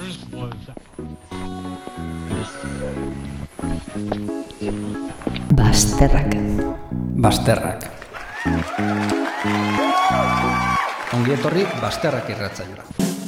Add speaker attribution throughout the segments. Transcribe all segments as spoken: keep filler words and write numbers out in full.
Speaker 1: Basterrak.
Speaker 2: Basterrak. Ongi etorri Basterrak irratsaioa.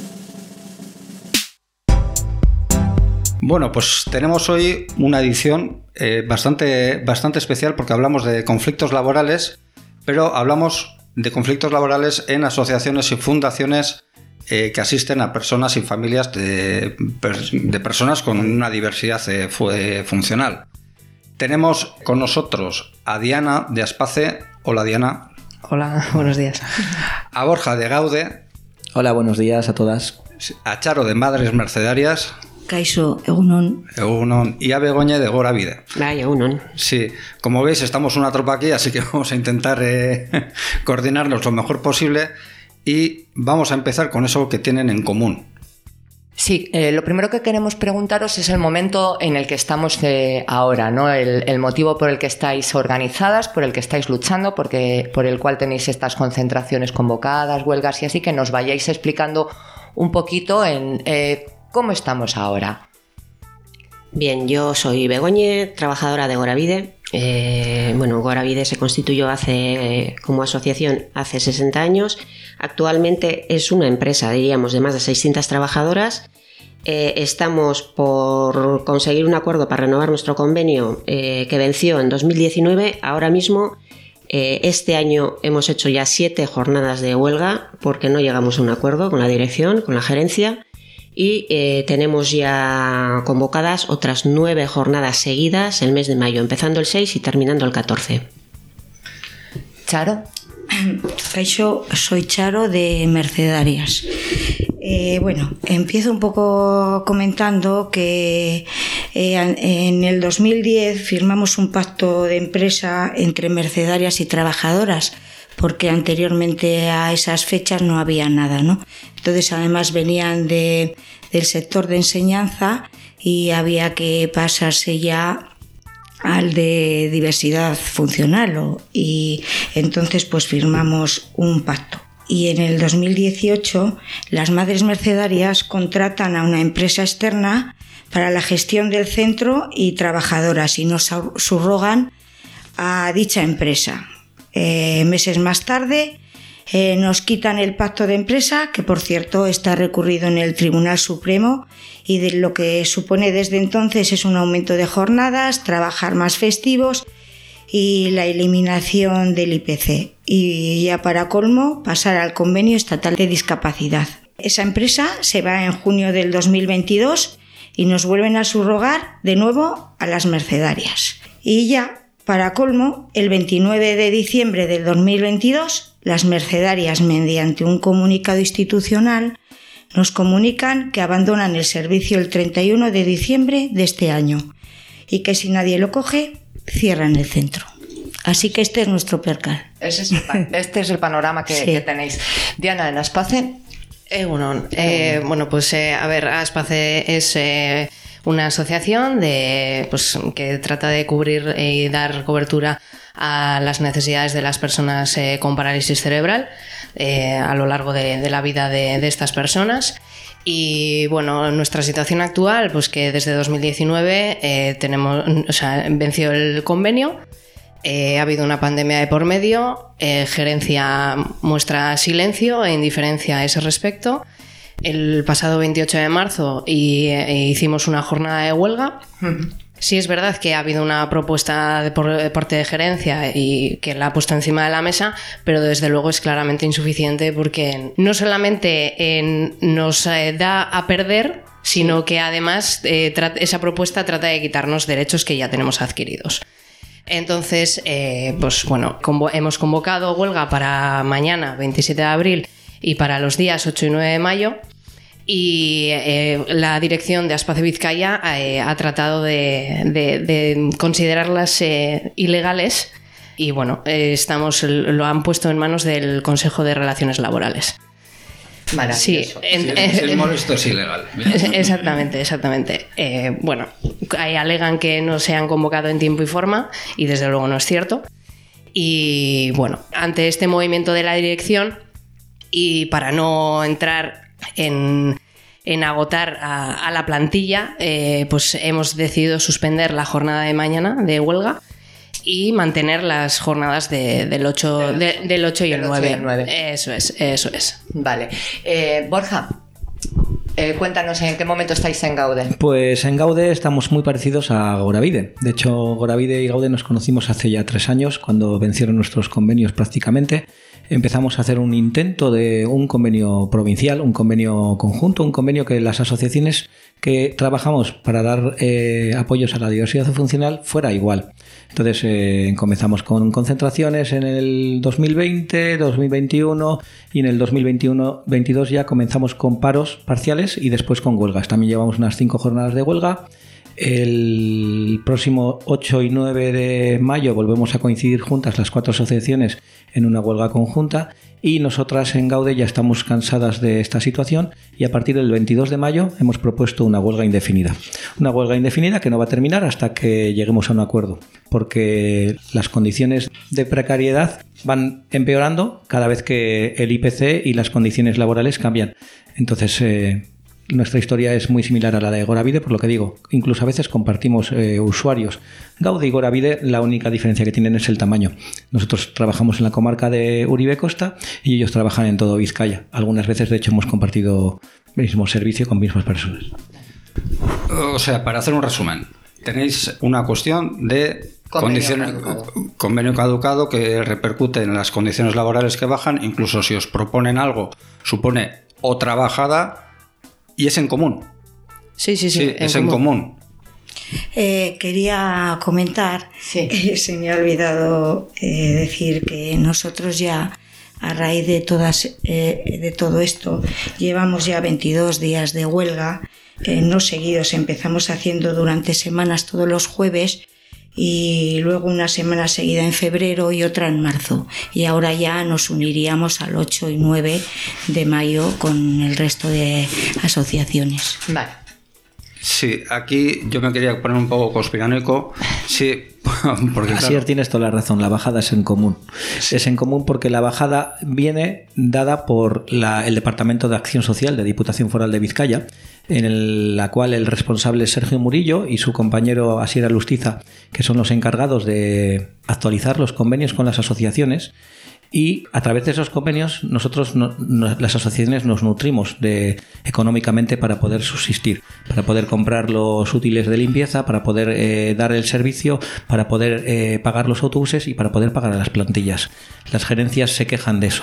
Speaker 2: Bueno, pues tenemos hoy una edición eh, bastante, bastante especial porque hablamos de conflictos laborales, pero hablamos de conflictos laborales en asociaciones y fundaciones eh, que asisten a personas y familias de, de personas con una diversidad eh, fue, funcional. Tenemos con nosotros a Diana de Aspace. Hola, Diana.
Speaker 1: Hola, buenos días.
Speaker 2: A Borja de Gaude.
Speaker 3: Hola, buenos días a todas.
Speaker 2: A Charo de Madres Mercedarias.
Speaker 4: Kaixo, egunon.
Speaker 2: Egunon. Y a Begoña de Gorabide.
Speaker 5: Bai, egunon.
Speaker 2: Sí, como veis estamos una tropa aquí, así que vamos a intentar eh, coordinarnos lo mejor posible y vamos a empezar con eso que tienen en común.
Speaker 1: Sí, eh, lo primero que queremos preguntaros es el momento en el que estamos eh, ahora, ¿no? El, el motivo por el que estáis organizadas, por el que estáis luchando, porque, por el cual tenéis estas concentraciones convocadas, huelgas y así, que nos vayáis explicando un poquito en eh, cómo estamos ahora.
Speaker 5: Bien, yo soy Begoñe, trabajadora de Gorabide. Eh, bueno, Gorabide se constituyó hace, eh, como asociación hace sesenta años. Actualmente es una empresa, diríamos, de más de seiscientas trabajadoras. Eh, estamos por conseguir un acuerdo para renovar nuestro convenio eh, que venció en dos mil diecinueve. Ahora mismo, eh, este año hemos hecho ya siete jornadas de huelga porque no llegamos a un acuerdo con la dirección, con la gerencia. Y eh, tenemos ya convocadas otras nueve jornadas seguidas el mes de mayo, empezando el seis y terminando el catorce.
Speaker 1: Charo.
Speaker 4: Kaixo, soy Charo de Mercedarias. Eh, bueno, empiezo un poco comentando que eh, en el dos mil diez firmamos un pacto de empresa entre mercedarias y trabajadoras, porque anteriormente a esas fechas no había nada, ¿no? Entonces, además venían de, del sector de enseñanza y había que pasarse ya al de diversidad funcional, ¿no? Y entonces pues firmamos un pacto. Y en el dos mil dieciocho las Madres Mercedarias contratan a una empresa externa para la gestión del centro y trabajadoras y nos subrogan a dicha empresa. Eh, meses más tarde eh, nos quitan el pacto de empresa, que por cierto está recurrido en el Tribunal Supremo, y de lo que supone desde entonces es un aumento de jornadas, trabajar más festivos y la eliminación del I P C. Y ya para colmo, pasar al convenio estatal de discapacidad. Esa empresa se va en junio del dos mil veintidós y nos vuelven a subrogar de nuevo a las mercedarias. Y ya para colmo, el veintinueve de diciembre del dos mil veintidós, las mercedarias, mediante un comunicado institucional, nos comunican que abandonan el servicio el treinta y uno de diciembre de este año y que si nadie lo coge, cierran el centro. Así que este es nuestro percal.
Speaker 1: Ese es el pan- este es el panorama que, sí. que tenéis. Diana, en Aspace.
Speaker 5: Eh, bueno, eh, bueno, pues eh, a ver, Aspace es Eh... una asociación de, pues, que trata de cubrir y dar cobertura a las necesidades de las personas eh, con parálisis cerebral eh, a lo largo de, de la vida de, de estas personas. Y bueno, nuestra situación actual, pues que desde dos mil diecinueve eh, tenemos, o sea, venció el convenio. Eh, ha habido una pandemia de por medio, eh, gerencia muestra silencio e indiferencia a ese respecto. El pasado veintiocho de marzo y, e hicimos una jornada de huelga. Uh-huh. Sí es verdad que ha habido una propuesta de, por, de parte de gerencia y que la ha puesto encima de la mesa, pero desde luego es claramente insuficiente porque no solamente en, nos eh, da a perder, sino que además eh, tra- esa propuesta trata de quitarnos derechos que ya tenemos adquiridos. Entonces, eh, pues bueno, convo- hemos convocado huelga para mañana, veintisiete de abril, y para los días ocho y nueve de mayo. Y eh, la dirección de Aspace Vizcaya eh, ha tratado de, de, de considerarlas eh, ilegales y bueno, eh, estamos, lo han puesto en manos del Consejo de Relaciones Laborales.
Speaker 1: Maravilloso.
Speaker 2: Sí, en, si, si el molesto es ilegal.
Speaker 5: Exactamente, exactamente. Eh, bueno, ahí alegan que no se han convocado en tiempo y forma y desde luego no es cierto. Y bueno, ante este movimiento de la dirección y para no entrar en, en agotar a, a la plantilla, eh, pues hemos decidido suspender la jornada de mañana de huelga y mantener las jornadas de, del, ocho, de, del ocho y el nueve. Eso es, eso es.
Speaker 1: Vale. Eh, Borja, eh, cuéntanos en qué momento estáis en Gaude.
Speaker 3: Pues en Gaude estamos muy parecidos a Goravide. De hecho, Goravide y Gaude nos conocimos hace ya tres años, cuando vencieron nuestros convenios prácticamente. Empezamos a hacer un intento de un convenio provincial, un convenio conjunto, un convenio que las asociaciones que trabajamos para dar eh, apoyos a la diversidad funcional fuera igual. Entonces eh, comenzamos con concentraciones en el dos mil veinte, dos mil veintiuno y en el dos mil veintiuno veintidós ya comenzamos con paros parciales y después con huelgas. También llevamos unas cinco jornadas de huelga. El próximo ocho y nueve de mayo volvemos a coincidir juntas las cuatro asociaciones en una huelga conjunta y nosotras en Gaude ya estamos cansadas de esta situación y a partir del veintidós de mayo hemos propuesto una huelga indefinida. Una huelga indefinida que no va a terminar hasta que lleguemos a un acuerdo, porque las condiciones de precariedad van empeorando cada vez que el I P C y las condiciones laborales cambian. Entonces, eh, nuestra historia es muy similar a la de Goravide, por lo que digo, incluso a veces compartimos eh, usuarios. Gaude y Goravide, la única diferencia que tienen es el tamaño. Nosotros trabajamos en la comarca de Uribe Costa y ellos trabajan en todo Vizcaya. Algunas veces, de hecho, hemos compartido el mismo servicio con mismas personas.
Speaker 2: O sea, para hacer un resumen, tenéis una cuestión de
Speaker 1: Convenio
Speaker 2: condiciones,
Speaker 1: caducado.
Speaker 2: convenio caducado que repercute en las condiciones laborales que bajan, incluso si os proponen algo, supone otra bajada. Y es en común.
Speaker 5: Sí, sí, sí.
Speaker 2: Sí,
Speaker 5: en
Speaker 2: es en común.
Speaker 4: Eh, quería comentar,
Speaker 1: Sí.
Speaker 4: eh, se me ha olvidado eh, decir que nosotros ya, a raíz de, todas, eh, de todo esto, llevamos ya veintidós días de huelga, eh, no seguidos, empezamos haciendo durante semanas todos los jueves y luego una semana seguida en febrero y otra en marzo. Y ahora ya nos uniríamos al ocho y nueve de mayo con el resto de asociaciones.
Speaker 1: Vale.
Speaker 2: Sí, aquí yo me quería poner un poco conspiranoico. Sí, porque
Speaker 3: Asier,
Speaker 2: claro,
Speaker 3: tienes toda la razón, la bajada es en común.
Speaker 2: Sí.
Speaker 3: Es en común porque la bajada viene dada por la, el Departamento de Acción Social de Diputación Foral de Vizcaya, en el, la cual el responsable es Sergio Murillo y su compañero Asier Alustiza, que son los encargados de actualizar los convenios con las asociaciones. Y a través de esos convenios nosotros, no, no, las asociaciones, nos nutrimos de, económicamente para poder subsistir, para poder comprar los útiles de limpieza, para poder eh, dar el servicio, para poder eh, pagar los autobuses y para poder pagar a las plantillas. Las gerencias se quejan de eso.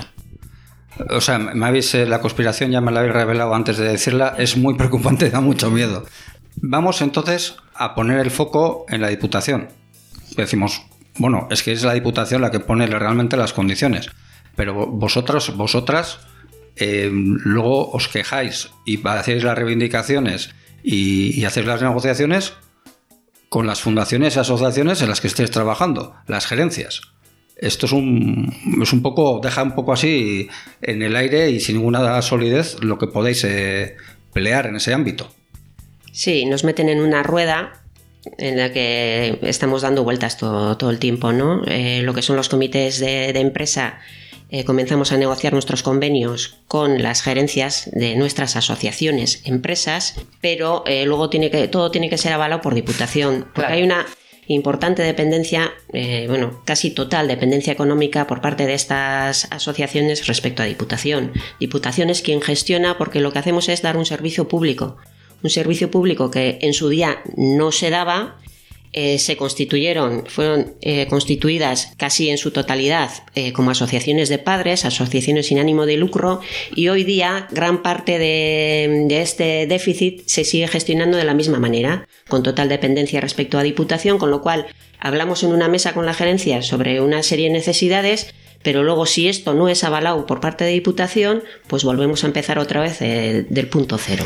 Speaker 2: o sea, me habéis, eh, la conspiración ya me la habéis revelado antes de decirla, es muy preocupante, da mucho miedo. Vamos entonces a poner el foco en la Diputación. Decimos, bueno, es que es la Diputación la que pone realmente las condiciones, pero vosotros, vosotras eh, luego os quejáis y hacéis las reivindicaciones y, y hacéis las negociaciones con las fundaciones y asociaciones en las que estéis trabajando, las gerencias. Esto es un, es un poco, deja un poco así en el aire y sin ninguna solidez lo que podéis eh, pelear en ese ámbito.
Speaker 6: Sí, nos meten en una rueda en la que estamos dando vueltas todo, todo el tiempo, ¿no? Eh, lo que son los comités de, de empresa, eh, comenzamos a negociar nuestros convenios con las gerencias de nuestras asociaciones, empresas, pero eh, luego tiene que, todo tiene que ser avalado por Diputación, porque
Speaker 1: Claro.
Speaker 6: hay una importante dependencia, eh, bueno, casi total dependencia económica por parte de estas asociaciones respecto a Diputación. Diputación es quien gestiona, porque lo que hacemos es dar un servicio público. Un servicio público que en su día no se daba, eh, se constituyeron, fueron eh, constituidas casi en su totalidad eh, como asociaciones de padres, asociaciones sin ánimo de lucro, y hoy día gran parte de, de este déficit se sigue gestionando de la misma manera, con total dependencia respecto a Diputación, con lo cual hablamos en una mesa con la gerencia sobre una serie de necesidades, pero luego si esto no es avalado por parte de Diputación, pues volvemos a empezar otra vez eh, del punto cero.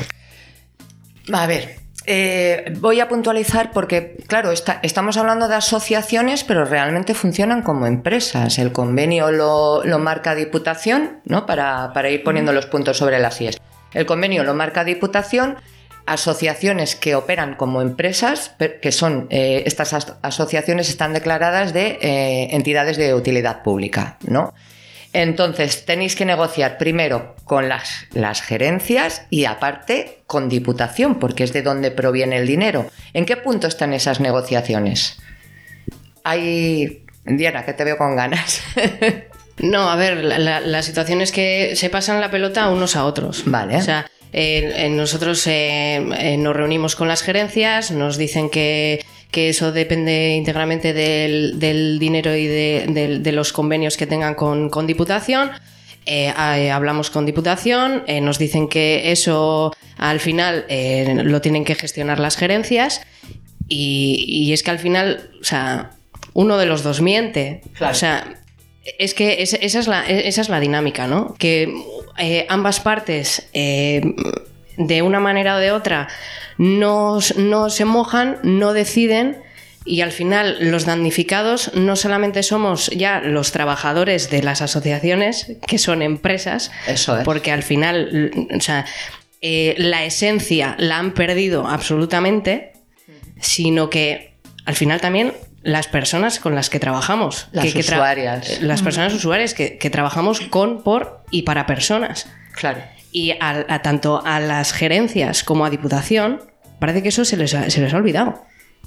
Speaker 1: A ver, eh, voy a puntualizar porque, claro, está, estamos hablando de asociaciones, pero realmente funcionan como empresas. El convenio lo, lo marca Diputación, ¿no? Para, para ir poniendo los puntos sobre las íes. El convenio lo marca Diputación, asociaciones que operan como empresas, que son, eh, estas as- asociaciones están declaradas de eh, entidades de utilidad pública, ¿no? Entonces, tenéis que negociar primero con las, las gerencias y aparte con Diputación, porque es de donde proviene el dinero. ¿En qué punto están esas negociaciones? Hay... Diana, que te veo con ganas.
Speaker 5: No, a ver, la, la, la situación es que se pasan la pelota unos a otros.
Speaker 1: Vale.
Speaker 5: O sea, eh, eh, nosotros eh, eh, nos reunimos con las gerencias, nos dicen que, que eso depende íntegramente del, del dinero y de, de, de los convenios que tengan con, con Diputación. Eh, eh, hablamos con Diputación, eh, nos dicen que eso al final eh, lo tienen que gestionar las gerencias y, y es que al final, o sea, uno de los dos miente.
Speaker 1: Claro.
Speaker 5: O sea, es que es, esa, es la, esa es la dinámica, ¿no? Que eh, ambas partes, eh, de una manera o de otra, no, no se mojan, no deciden, y al final los damnificados no solamente somos ya los trabajadores de las asociaciones, que son empresas,
Speaker 1: Eso es.
Speaker 5: porque al final, o sea, eh, la esencia la han perdido absolutamente, sino que al final también las personas con las que trabajamos.
Speaker 1: Las
Speaker 5: que, que tra-
Speaker 1: usuarias.
Speaker 5: Las personas usuarias que, que trabajamos con, por y para personas.
Speaker 1: Claro.
Speaker 5: Y a, a tanto a las gerencias como a Diputación, parece que eso se les ha, se les ha olvidado.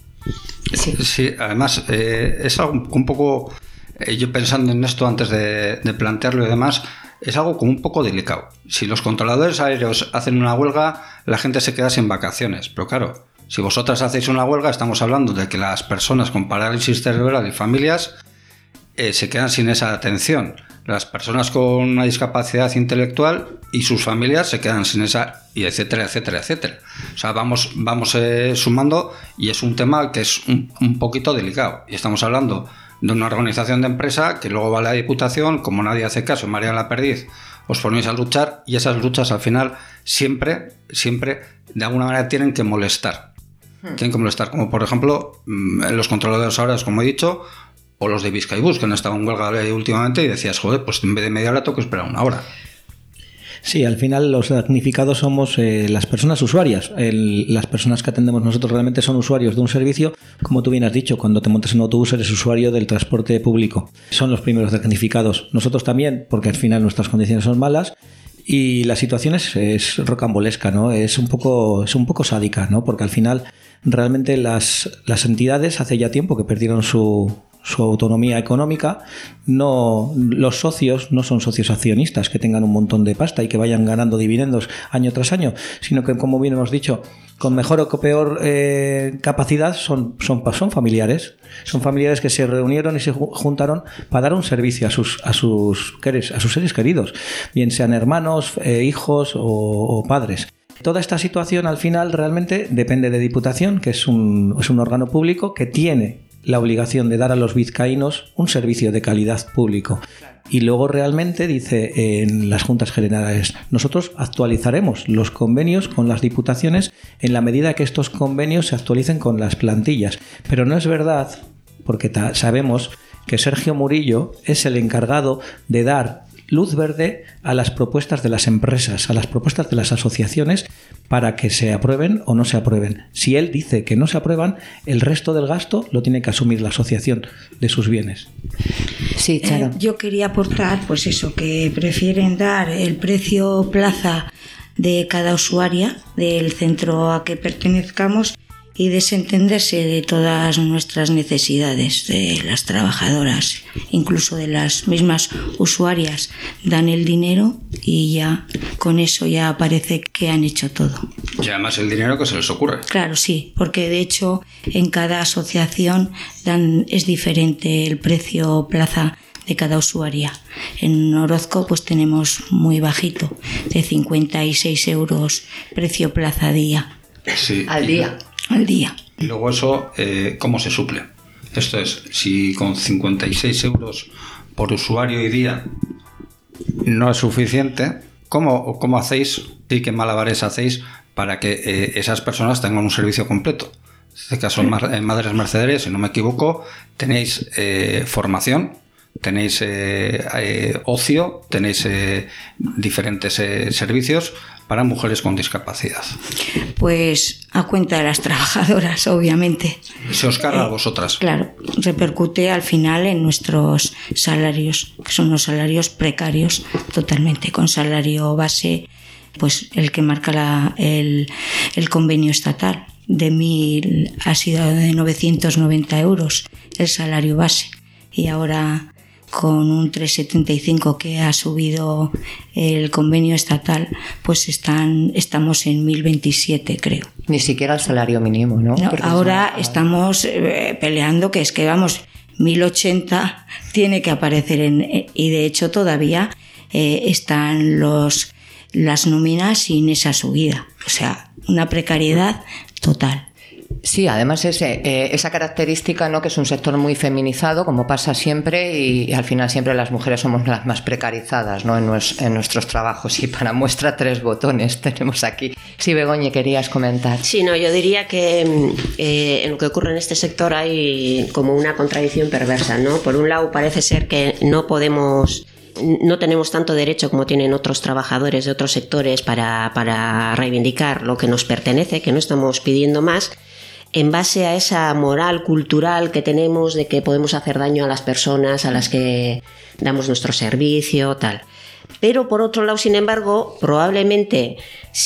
Speaker 1: Sí.
Speaker 2: Sí, además, eh, es algo un poco, eh, yo pensando en esto antes de, de plantearlo y demás, es algo como un poco delicado. Si los controladores aéreos hacen una huelga, la gente se queda sin vacaciones, pero claro, si vosotras hacéis una huelga, estamos hablando de que las personas con parálisis cerebral y familias eh, se quedan sin esa atención. Las personas con una discapacidad intelectual y sus familias se quedan sin esa, y etcétera, etcétera, etcétera. O sea, vamos, vamos eh, sumando, y es un tema que es un, un poquito delicado. Y estamos hablando de una organización de empresa que luego va a la Diputación, como nadie hace caso, María la Perdiz, os ponéis a luchar, y esas luchas al final siempre, siempre de alguna manera tienen que molestar. Tienen que molestar, como por ejemplo los controladores ahora, como he dicho, o los de Bizkaibus, que han estado en huelga últimamente, y decías, joder, pues en vez de media hora tengo que esperar una hora.
Speaker 3: Sí, al final los damnificados somos eh, las personas usuarias. El, las personas que atendemos nosotros realmente son usuarios de un servicio. Como tú bien has dicho, cuando te montas en un autobús eres usuario del transporte público. Son los primeros damnificados. Nosotros también, porque al final nuestras condiciones son malas. Y la situación es, es rocambolesca, ¿no? Es un poco, es un poco sádica, ¿no? Porque al final realmente las, las entidades hace ya tiempo que perdieron su, su autonomía económica. No, los socios no son socios accionistas que tengan un montón de pasta y que vayan ganando dividendos año tras año, sino que, como bien hemos dicho, con mejor o peor eh, capacidad son, son, son familiares. Son familiares que se reunieron y se juntaron para dar un servicio a sus, a sus, a sus seres queridos, bien sean hermanos, eh, hijos o, o padres. Toda esta situación al final realmente depende de Diputación, que es un, es un órgano público que tiene la obligación de dar a los vizcaínos un servicio de calidad público. Y luego realmente dice en las Juntas Generales, nosotros actualizaremos los convenios con las diputaciones en la medida que estos convenios se actualicen con las plantillas. Pero no es verdad, porque ta- sabemos que Sergio Murillo es el encargado de dar luz verde a las propuestas de las empresas, a las propuestas de las asociaciones para que se aprueben o no se aprueben. Si él dice que no se aprueban, el resto del gasto lo tiene que asumir la asociación de sus bienes.
Speaker 1: Sí, Charo.
Speaker 4: Eh, yo quería aportar, pues eso, que prefieren dar el precio plaza de cada usuaria del centro a que pertenezcamos y desentenderse de todas nuestras necesidades, de las trabajadoras, incluso de las mismas usuarias. Dan el dinero y ya con eso ya parece que han hecho todo.
Speaker 2: Y además el dinero que se les ocurre.
Speaker 4: Claro, sí, porque de hecho en cada asociación dan, es diferente el precio plaza de cada usuaria. En Orozco pues tenemos muy bajito, de cincuenta y seis euros precio plaza día.
Speaker 2: Sí.
Speaker 1: Al día.
Speaker 4: Al día.
Speaker 2: Y luego eso, eh, ¿cómo se suple? Esto es, si con cincuenta y seis euros por usuario y día no es suficiente, ¿cómo, cómo hacéis, sí, qué malabares hacéis para que eh, esas personas tengan un servicio completo? En este caso, en Madres Mercedarias, si no me equivoco, tenéis eh, formación tenéis eh, eh, ocio, tenéis eh, diferentes eh, servicios para mujeres con discapacidad.
Speaker 4: Pues a cuenta de las trabajadoras, obviamente.
Speaker 2: Se os carga
Speaker 4: Eh,
Speaker 2: a vosotras.
Speaker 4: Claro, repercute al final en nuestros salarios, que son los salarios precarios totalmente, con salario base, pues el que marca la, el, el convenio estatal. De mil ha sido de novecientos noventa euros el salario base, y ahora con un tres setenta y cinco que ha subido el convenio estatal, pues están, estamos en mil veintisiete, creo.
Speaker 1: Ni siquiera el salario mínimo, ¿no?
Speaker 4: No,
Speaker 1: Porque
Speaker 4: ahora
Speaker 1: son-
Speaker 4: estamos eh, peleando que es que vamos, mil ochenta tiene que aparecer en, eh, y de hecho todavía eh, están los las nóminas sin esa subida. O sea, una precariedad total.
Speaker 1: Sí, además ese, eh, esa característica, ¿no? Que es un sector muy feminizado, como pasa siempre, y, y al final siempre las mujeres somos las más precarizadas, ¿no? en, nues, en nuestros trabajos. Y para muestra tres botones tenemos aquí. Sí, Begoña, querías comentar.
Speaker 6: Sí, no, yo diría que eh, en lo que ocurre en este sector hay como una contradicción perversa, ¿no? Por un lado parece ser que no podemos... no tenemos tanto derecho como tienen otros trabajadores de otros sectores para, para reivindicar lo que nos pertenece, que no estamos pidiendo más, en base a esa moral cultural que tenemos de que podemos hacer daño a las personas a las que damos nuestro servicio, tal. Pero por otro lado, sin embargo, probablemente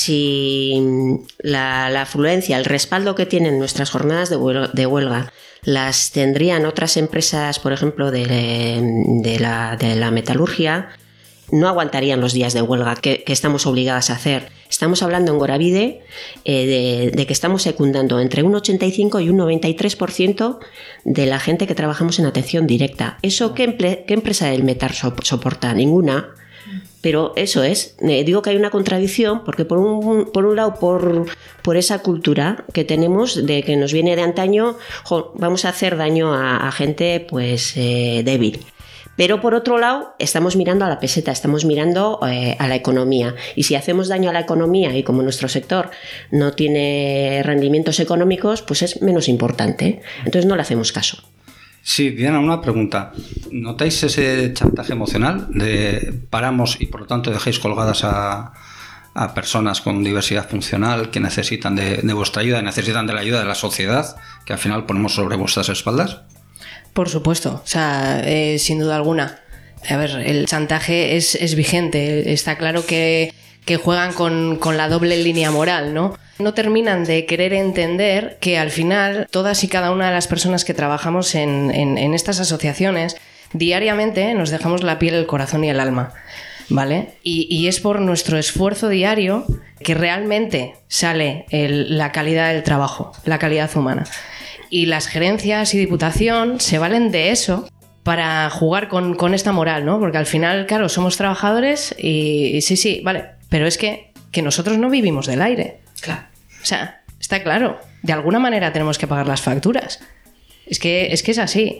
Speaker 6: si la, la afluencia, el respaldo que tienen nuestras jornadas de huelga, de huelga las tendrían otras empresas, por ejemplo, de, de, la, de la metalurgia, no aguantarían los días de huelga que, que estamos obligadas a hacer. Estamos hablando en Goravide eh, de, de que estamos secundando entre un ochenta y cinco y un noventa y tres por ciento de la gente que trabajamos en atención directa. ¿Eso qué, emple, qué empresa del metal soporta? Ninguna. Pero eso es, eh, digo que hay una contradicción porque por un, por un lado, por, por esa cultura que tenemos de que nos viene de antaño, jo, vamos a hacer daño a, a gente pues eh, débil. Pero por otro lado, estamos mirando a la peseta, estamos mirando eh, a la economía. Y si hacemos daño a la economía y como nuestro sector no tiene rendimientos económicos, pues es menos importante. Entonces no le hacemos caso.
Speaker 2: Sí, Diana, una pregunta. ¿Notáis ese chantaje emocional de paramos y por lo tanto dejáis colgadas a, a personas con diversidad funcional que necesitan de, de vuestra ayuda, necesitan de la ayuda de la sociedad, que al final ponemos sobre vuestras espaldas?
Speaker 5: Por supuesto, o sea, eh, sin duda alguna. A ver, el chantaje es, es vigente. Está claro que, que juegan con, con la doble línea moral, ¿no? No terminan de querer entender que al final todas y cada una de las personas que trabajamos en, en, en estas asociaciones diariamente nos dejamos la piel, el corazón y el alma, ¿vale? Y, y es por nuestro esfuerzo diario que realmente sale el, la calidad del trabajo, la calidad humana. Y las gerencias y diputación se valen de eso para jugar con, con esta moral, ¿no? Porque al final, claro, somos trabajadores y, y sí, sí, vale, pero es que, que nosotros no vivimos del aire. Claro. O sea, está claro, de alguna manera tenemos que pagar las facturas. Es que es, que es así.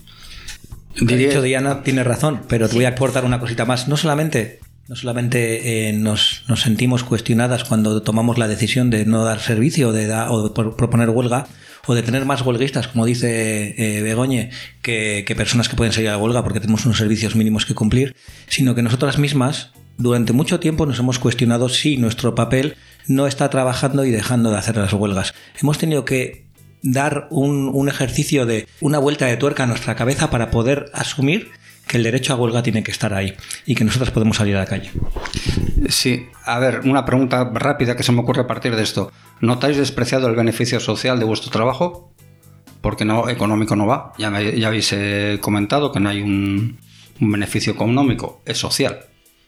Speaker 3: De hecho, Diana tiene razón, pero te sí. voy a aportar una cosita más. No solamente, no solamente eh, nos, nos sentimos cuestionadas cuando tomamos la decisión de no dar servicio de da, o de proponer huelga, o de tener más huelguistas, como dice eh, Begoña, que, que personas que pueden salir a la huelga porque tenemos unos servicios mínimos que cumplir, sino que nosotras mismas durante mucho tiempo nos hemos cuestionado si nuestro papel no está trabajando y dejando de hacer las huelgas. Hemos tenido que dar un, un ejercicio de una vuelta de tuerca a nuestra cabeza para poder asumir que el derecho a huelga tiene que estar ahí y que nosotros podemos salir a la calle.
Speaker 2: Sí, a ver, una pregunta rápida que se me ocurre a partir de esto. ¿Notáis despreciado el beneficio social de vuestro trabajo? Porque no, económico no va. Ya, me, ya habéis eh, comentado que no hay un, un beneficio económico, es social.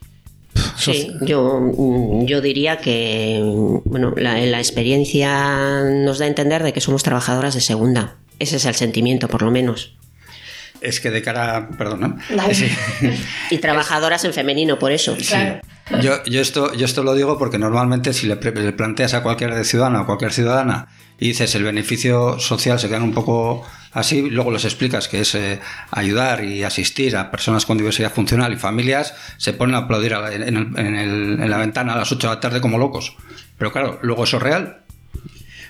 Speaker 6: Sí, yo, yo diría que bueno, la, la experiencia nos da a entender de que somos trabajadoras de segunda. Ese es el sentimiento, por lo menos.
Speaker 2: Es que de cara... Perdona.
Speaker 6: Sí. Y trabajadoras en femenino, por eso.
Speaker 2: Sí. Claro. Yo, yo, esto, yo esto lo digo porque normalmente si le, le planteas a cualquier ciudadano o cualquier ciudadana y dices el beneficio social, se quedan un poco así, luego les explicas que es eh, ayudar y asistir a personas con diversidad funcional y familias, se ponen a aplaudir a la, en, el, en, el, en la ventana a las ocho de la tarde como locos. Pero claro, luego eso es real.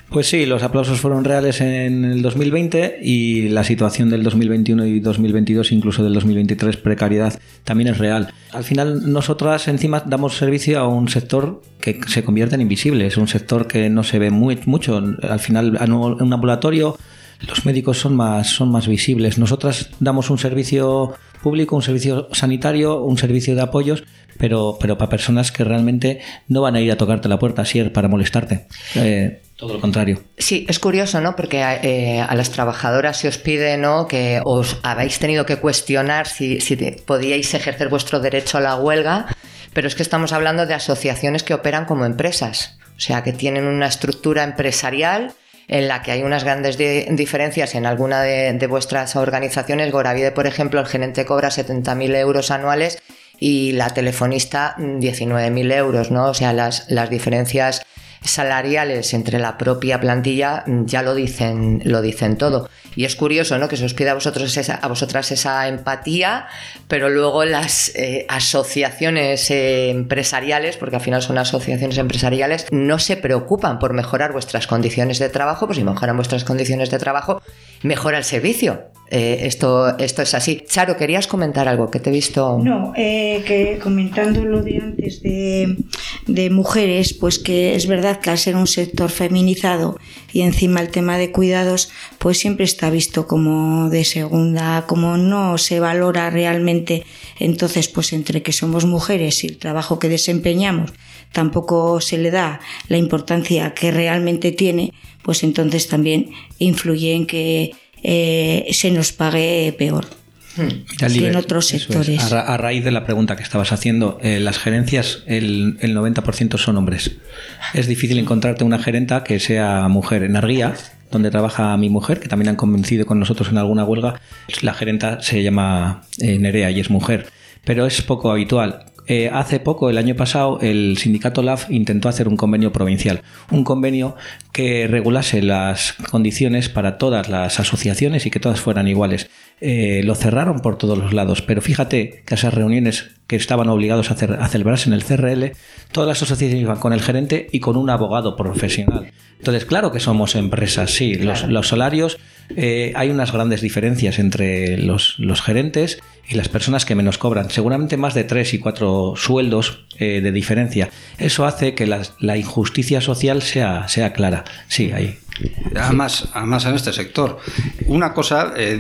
Speaker 3: Pues sí, los aplausos fueron reales en el dos mil veinte y la situación del dos mil veintiuno y dos mil veintidós, incluso del dos mil veintitrés, precariedad, también es real. Al final, nosotras encima damos servicio a un sector que se convierte en invisible, es un sector que no se ve muy, mucho. Al final, en un ambulatorio, los médicos son más, son más visibles. Nosotras damos un servicio público, un servicio sanitario, un servicio de apoyos, pero, pero para personas que realmente no van a ir a tocarte la puerta, así para molestarte. Eh, Todo lo contrario.
Speaker 1: Sí, es curioso, ¿no? Porque eh, a las trabajadoras se os pide, ¿no?, que os habéis tenido que cuestionar si, si podíais ejercer vuestro derecho a la huelga, pero es que estamos hablando de asociaciones que operan como empresas, o sea, que tienen una estructura empresarial en la que hay unas grandes de, diferencias en alguna de, de vuestras organizaciones. Goravide, por ejemplo, el gerente cobra setenta mil euros anuales y la telefonista diecinueve mil euros, ¿no? O sea, las, las diferencias salariales entre la propia plantilla ya lo dicen, lo dicen todo. Y es curioso, ¿no?, que se os pida a vosotros esa, a vosotras esa empatía, pero luego las eh, asociaciones eh, empresariales, porque al final son asociaciones empresariales, no se preocupan por mejorar vuestras condiciones de trabajo. Pues si mejoran vuestras condiciones de trabajo, mejora el servicio. Eh, esto, esto es así. Charo, ¿querías comentar algo? Que te he visto...
Speaker 4: No, eh, que comentando lo de antes de, de mujeres, pues que es verdad que al ser un sector feminizado y encima el tema de cuidados, pues siempre está visto como de segunda, como no se valora realmente. Entonces, pues entre que somos mujeres y el trabajo que desempeñamos tampoco se le da la importancia que realmente tiene, pues entonces también influye en que Eh, se nos pague peor.
Speaker 3: Mira,
Speaker 4: que en otros sectores.
Speaker 3: Es. A, ra- a raíz de la pregunta que estabas haciendo, eh, las gerencias, el, el noventa por ciento son hombres. Es difícil encontrarte una gerenta que sea mujer. En Argia, donde trabaja mi mujer, que también han convencido con nosotros en alguna huelga, la gerenta se llama eh, Nerea y es mujer, pero es poco habitual. Eh, hace poco, el año pasado, el sindicato L A F intentó hacer un convenio provincial, un convenio que regulase las condiciones para todas las asociaciones y que todas fueran iguales. Eh, lo cerraron por todos los lados, pero fíjate que esas reuniones que estaban obligados a, hacer, a celebrarse en el C R L, todas las asociaciones iban con el gerente y con un abogado profesional. Entonces, claro que somos empresas, sí, claro. los, los salarios, eh, hay unas grandes diferencias entre los, los gerentes y las personas que menos cobran, seguramente más de tres y cuatro sueldos eh, de diferencia. Eso hace que la, la injusticia social sea, sea clara. Sí, ahí.
Speaker 2: Además, además en este sector, una cosa, eh,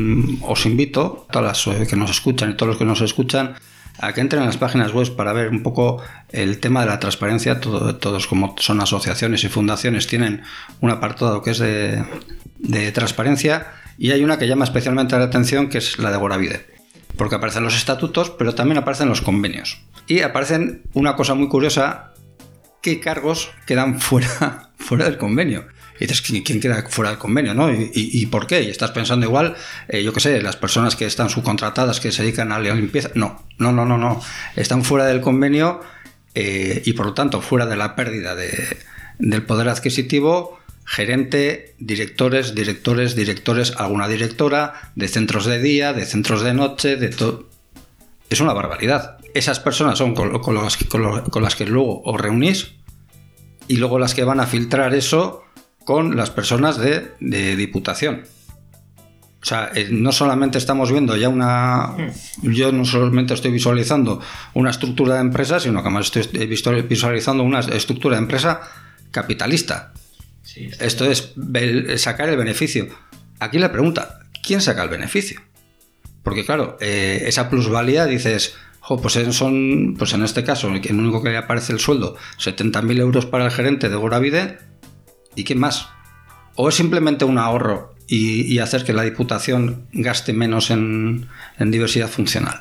Speaker 2: os invito, todas las que nos escuchan y todos los que nos escuchan, a que entren en las páginas web para ver un poco el tema de la transparencia. Todo, todos, como son asociaciones y fundaciones, tienen un apartado que es de, de transparencia, y hay una que llama especialmente la atención, que es la de Goravide, porque aparecen los estatutos, pero también aparecen los convenios. Y aparecen una cosa muy curiosa: qué cargos quedan fuera, fuera del convenio. Y dices, ¿quién queda fuera del convenio, no? ¿Y, y, y por qué? Y estás pensando igual, eh, yo qué sé, las personas que están subcontratadas, que se dedican a la limpieza. No, no, no, no, no. Están fuera del convenio eh, y por lo tanto fuera de la pérdida de, del poder adquisitivo. Gerente, directores, directores, directores, alguna directora, de centros de día, de centros de noche, de todo. Es una barbaridad. Esas personas son con, con, las, con, lo, con las que luego os reunís, y luego las que van a filtrar eso con las personas de, de Diputación. O sea, eh, no solamente estamos viendo ya una... Yo no solamente estoy visualizando una estructura de empresa, sino que además estoy visualizando una estructura de empresa capitalista. Sí, sí. Esto es sacar el beneficio. Aquí la pregunta, ¿quién saca el beneficio? Porque claro, eh, esa plusvalía, dices, jo, pues son, pues en este caso, el único que le aparece el sueldo, setenta mil euros para el gerente de Goravide, ¿y qué más? ¿O es simplemente un ahorro y, y hacer que la Diputación gaste menos en, en diversidad funcional?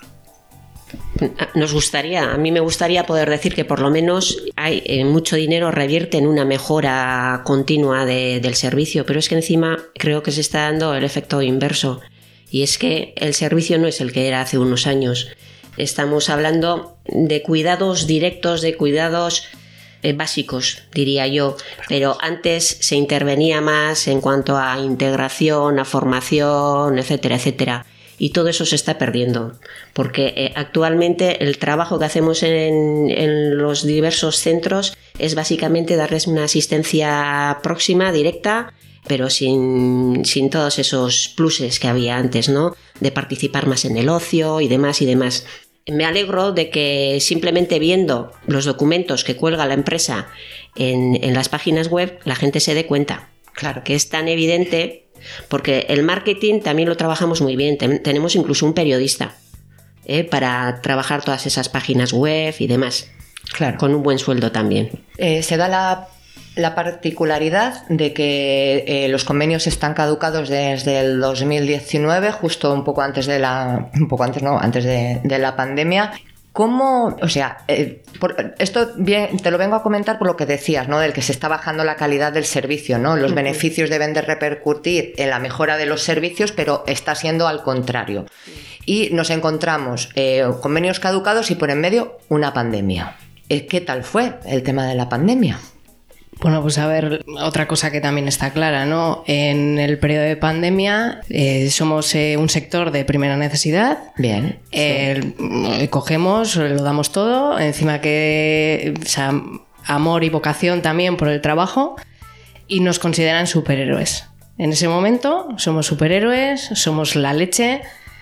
Speaker 6: Nos gustaría, a mí me gustaría poder decir que por lo menos hay eh, mucho dinero revierte en una mejora continua de, del servicio, pero es que encima creo que se está dando el efecto inverso, y es que el servicio no es el que era hace unos años. Estamos hablando de cuidados directos, de cuidados eh, básicos, diría yo, pero antes se intervenía más en cuanto a integración, a formación, etcétera, etcétera. Y todo eso se está perdiendo, porque eh, actualmente el trabajo que hacemos en, en los diversos centros es básicamente darles una asistencia próxima, directa, pero sin, sin todos esos pluses que había antes, ¿no? De participar más en el ocio y demás y demás. Me alegro de que simplemente viendo los documentos que cuelga la empresa en, en las páginas web, la gente se dé cuenta. Claro, que es tan evidente, porque el marketing también lo trabajamos muy bien. Ten, tenemos incluso un periodista ¿eh? para trabajar todas esas páginas web y demás. Claro. Con un buen sueldo también.
Speaker 1: Eh, se da la, la particularidad de que eh, los convenios están caducados desde el dos mil diecinueve, justo un poco antes de la, un poco antes no, antes de, de la pandemia. ¿Cómo, o sea, eh, por, esto bien, te lo vengo a comentar por lo que decías, ¿no? Del que se está bajando la calidad del servicio, ¿no? Los uh-huh. beneficios deben de repercutir en la mejora de los servicios, pero está siendo al contrario. Y nos encontramos eh, convenios caducados y por en medio una pandemia. ¿Qué tal fue el tema de la pandemia?
Speaker 5: Bueno, pues a ver, otra cosa que también está clara, ¿no? En el periodo de pandemia eh, somos eh, un sector de primera necesidad.
Speaker 1: Bien.
Speaker 5: Eh, sí. Cogemos, lo damos todo, encima que, o sea, amor y vocación también por el trabajo, y nos consideran superhéroes. En ese momento somos superhéroes, somos la leche,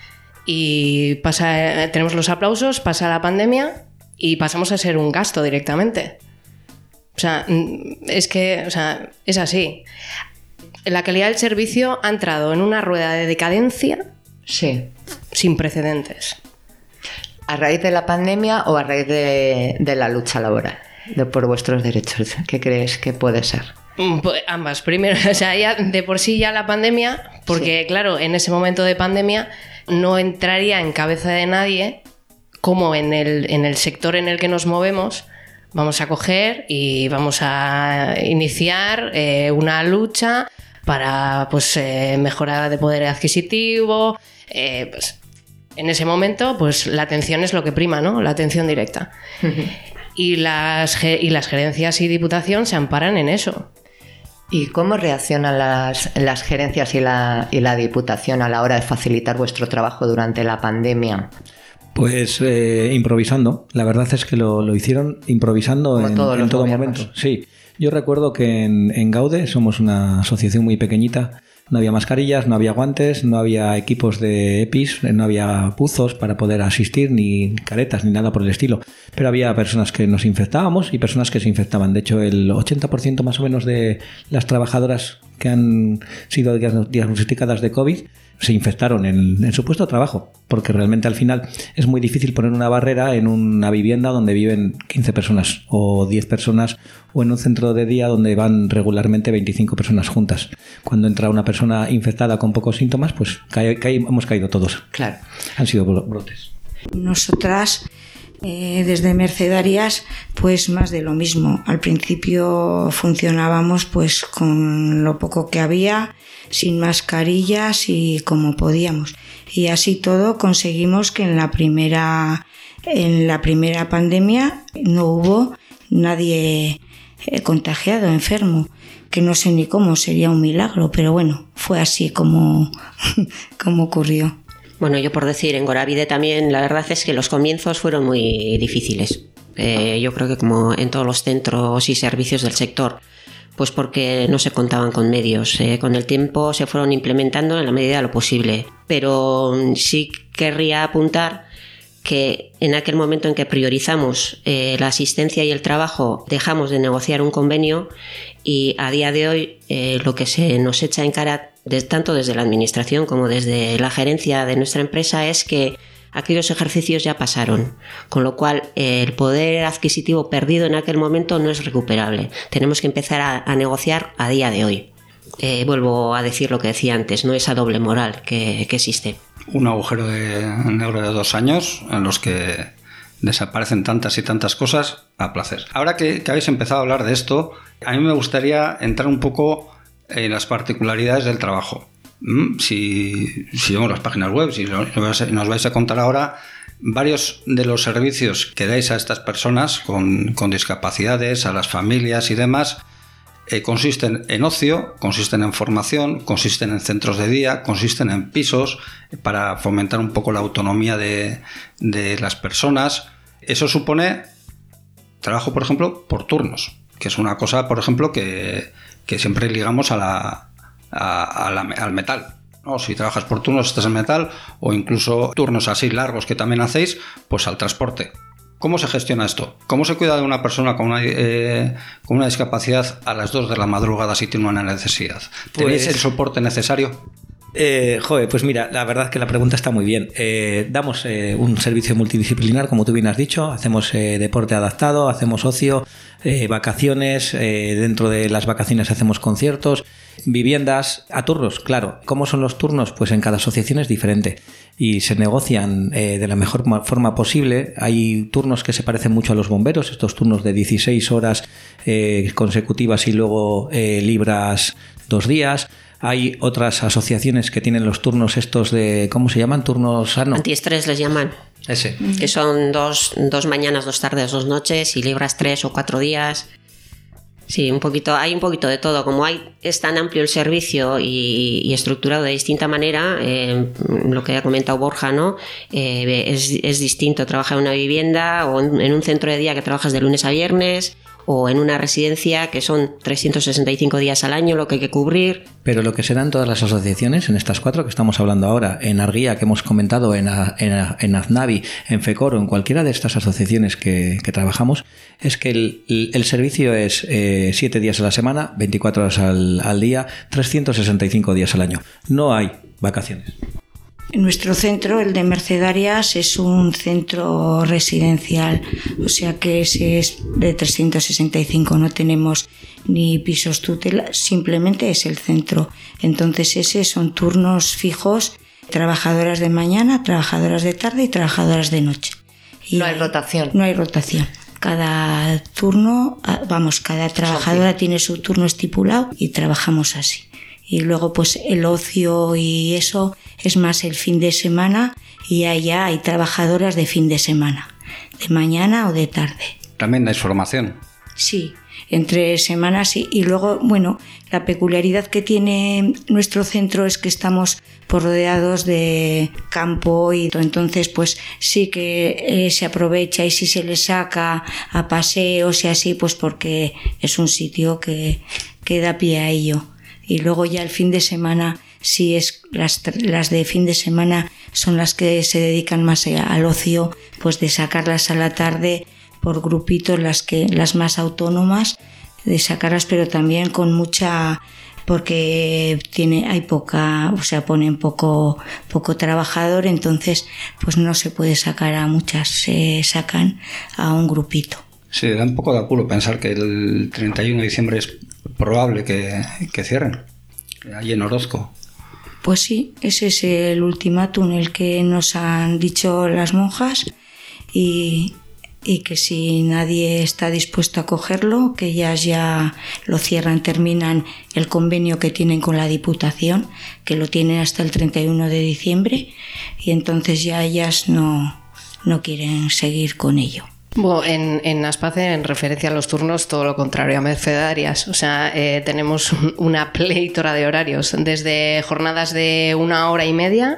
Speaker 5: y pasa, tenemos los aplausos, pasa la pandemia y pasamos a ser un gasto directamente. O sea, es que, o sea, es así. La calidad del servicio ha entrado en una rueda de decadencia
Speaker 1: sí. sin
Speaker 5: precedentes.
Speaker 1: ¿A raíz de la pandemia o a raíz de, de la lucha laboral de, por vuestros derechos? ¿Qué crees que puede ser?
Speaker 5: Pues ambas. Primero, o sea, ya de por sí ya la pandemia, porque sí. claro, en ese momento de pandemia no entraría en cabeza de nadie cómo en el, en el sector en el que nos movemos vamos a coger y vamos a iniciar eh, una lucha para pues, eh, mejorar de poder adquisitivo. Eh, pues, en ese momento, pues la atención es lo que prima, ¿no? La atención directa. Uh-huh. Y, las, y las gerencias y diputación se amparan en eso.
Speaker 1: ¿Y cómo reaccionan las, las gerencias y la, y la diputación a la hora de facilitar vuestro trabajo durante la pandemia?
Speaker 3: Pues eh, improvisando. La verdad es que lo, lo hicieron improvisando en, en todo momento. Sí. Yo recuerdo que en, en Gaude somos una asociación muy pequeñita. No había mascarillas, no había guantes, no había equipos de EPIs, no había buzos para poder asistir, ni caretas, ni nada por el estilo. Pero había personas que nos infectábamos y personas que se infectaban. De hecho, el ochenta por ciento más o menos de las trabajadoras que han sido diagnosticadas de COVID se infectaron en, en su puesto de trabajo, porque realmente al final es muy difícil poner una barrera en una vivienda donde viven quince personas o diez personas, o en un centro de día donde van regularmente veinticinco personas juntas. Cuando entra una persona infectada con pocos síntomas, pues cae, cae, hemos caído todos.
Speaker 1: Claro.
Speaker 3: Han sido brotes.
Speaker 4: Nosotras, eh, desde Mercedarias, pues más de lo mismo. Al principio funcionábamos pues con lo poco que había, sin mascarillas y como podíamos. Y así todo conseguimos que en la primera, en la primera pandemia no hubo nadie contagiado, enfermo, que no sé ni cómo, sería un milagro, pero bueno, fue así como, como ocurrió.
Speaker 6: Bueno, yo por decir, en Goravide también la verdad es que los comienzos fueron muy difíciles. Eh, yo creo que como en todos los centros y servicios del sector, pues porque no se contaban con medios. Eh, con el tiempo se fueron implementando en la medida de lo posible. Pero sí querría apuntar que en aquel momento en que priorizamos eh, la asistencia y el trabajo, dejamos de negociar un convenio, y a día de hoy eh, lo que se nos echa en cara, de, tanto desde la administración como desde la gerencia de nuestra empresa, es que aquellos ejercicios ya pasaron, con lo cual eh, el poder adquisitivo perdido en aquel momento no es recuperable. Tenemos que empezar a, a negociar a día de hoy. Eh, vuelvo a decir lo que decía antes, no esa doble moral que, que existe.
Speaker 2: Un agujero de negro de dos años en los que desaparecen tantas y tantas cosas a placer. Ahora que, que habéis empezado a hablar de esto, a mí me gustaría entrar un poco en las particularidades del trabajo. Si, si vemos las páginas web, si nos vais a contar ahora varios de los servicios que dais a estas personas con, con discapacidades, a las familias y demás, eh, consisten en ocio, consisten en formación, consisten en centros de día, consisten en pisos para fomentar un poco la autonomía de, de las personas. Eso supone trabajo, por ejemplo, por turnos, que es una cosa, por ejemplo, que, que siempre ligamos a la, a, a la, al metal, ¿no? Si trabajas por turnos, estás en metal, o incluso turnos así largos que también hacéis, pues al transporte. ¿Cómo se gestiona esto? ¿Cómo se cuida de una persona con una, eh, con una discapacidad a las dos de la madrugada si tiene una necesidad? ¿Tenéis pues, el soporte necesario?
Speaker 3: Eh, joder, pues mira, la verdad es que la pregunta está muy bien. Eh, damos eh, un servicio multidisciplinar, como tú bien has dicho. Hacemos eh, deporte adaptado, hacemos ocio, eh, vacaciones. Eh, dentro de las vacaciones hacemos conciertos, viviendas, a turnos, claro. ¿Cómo son los turnos? Pues en cada asociación es diferente y se negocian eh, de la mejor forma posible. Hay turnos que se parecen mucho a los bomberos, estos turnos de dieciséis horas eh, consecutivas y luego eh, libras dos días. Hay otras asociaciones que tienen los turnos estos de, ¿cómo se llaman? Turnos ah, no.
Speaker 6: Antiestrés les llaman.
Speaker 3: Ese.
Speaker 6: Que son dos, dos mañanas, dos tardes, dos noches y libras tres o cuatro días. Sí, un poquito, hay un poquito de todo. Como hay, es tan amplio el servicio y, y estructurado de distinta manera, eh, lo que ha comentado Borja, ¿no? Eh, es, es distinto trabajar en una vivienda o en, en un centro de día que trabajas de lunes a viernes, o en una residencia que son trescientos sesenta y cinco días al año lo que hay que cubrir.
Speaker 3: Pero lo que se da en todas las asociaciones, en estas cuatro que estamos hablando ahora, en Argia, que hemos comentado, en, a, en, a, en Aznavi, en FECOR o en cualquiera de estas asociaciones que, que trabajamos, es que el, el, el servicio es eh, siete días a la semana, veinticuatro horas al, al día, trescientos sesenta y cinco días al año. No hay vacaciones.
Speaker 4: Nuestro centro, el de Mercedarias, es un centro residencial, o sea que ese es de trescientos sesenta y cinco, no tenemos ni pisos tutela, simplemente es el centro. Entonces ese son turnos fijos, trabajadoras de mañana, trabajadoras de tarde y trabajadoras de noche. Y
Speaker 1: no hay rotación.
Speaker 4: No hay rotación. Cada turno, vamos, cada trabajadora tiene su turno estipulado y trabajamos así. Y luego pues el ocio y eso es más el fin de semana, y allá hay trabajadoras de fin de semana, de mañana o de tarde.
Speaker 2: ¿También dais formación?
Speaker 4: Sí, entre semanas y, y luego, bueno, la peculiaridad que tiene nuestro centro es que estamos por rodeados de campo y entonces pues sí que eh, se aprovecha y sí se le saca a paseos y así, pues porque es un sitio que, que da pie a ello. Y luego ya el fin de semana, sí es las, las de fin de semana son las que se dedican más al ocio, pues de sacarlas a la tarde por grupitos, las que las más autónomas, de sacarlas, pero también con mucha, porque tiene hay poca, o sea, ponen poco poco trabajador, entonces pues no se puede sacar a muchas, se sacan a un grupito.
Speaker 2: Sí, da un poco de apuro pensar que el treinta y uno de diciembre es probable que, que cierren, ahí en Orozco.
Speaker 4: Pues sí, ese es el ultimátum el que nos han dicho las monjas y, y que si nadie está dispuesto a cogerlo, que ellas ya lo cierran, terminan el convenio que tienen con la Diputación, que lo tienen hasta el treinta y uno de diciembre, y entonces ya ellas no, no quieren seguir con ello.
Speaker 5: Bueno, en, en Aspace, en referencia a los turnos, todo lo contrario a Mercedarias. O sea, eh, tenemos una pleitora de horarios, desde jornadas de una hora y media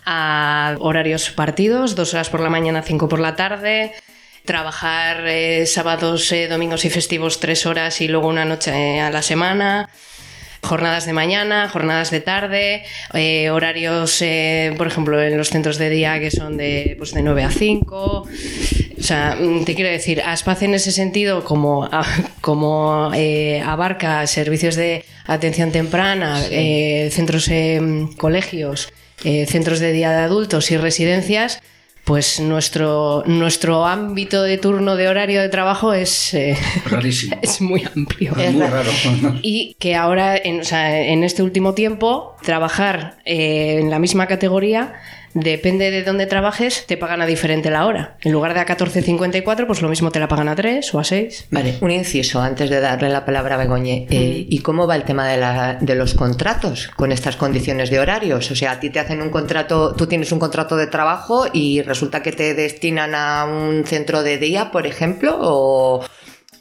Speaker 5: a horarios partidos, dos horas por la mañana, cinco por la tarde, trabajar eh, sábados, eh, domingos y festivos tres horas y luego una noche eh, a la semana. Jornadas de mañana, jornadas de tarde, eh, horarios, eh, por ejemplo, en los centros de día que son de, pues de nueve a cinco. O sea, te quiero decir, Aspace en ese sentido, como, como eh, abarca servicios de atención temprana, sí. eh, centros, eh, colegios, eh, centros de día de adultos y residencias, pues nuestro, nuestro ámbito de turno de horario de trabajo es, eh, es muy amplio.
Speaker 2: Es muy raro.
Speaker 5: Y que ahora, en, o sea, en este último tiempo, trabajar eh, en la misma categoría, depende de dónde trabajes, te pagan a diferente la hora. En lugar de a catorce cincuenta y cuatro, pues lo mismo te la pagan a tres o a seis.
Speaker 1: Vale, un inciso antes de darle la palabra a Begoñe. Eh, ¿Y cómo va el tema de, la, de los contratos con estas condiciones de horarios? O sea, a ti te hacen un contrato, tú tienes un contrato de trabajo y resulta que te destinan a un centro de día, por ejemplo, o...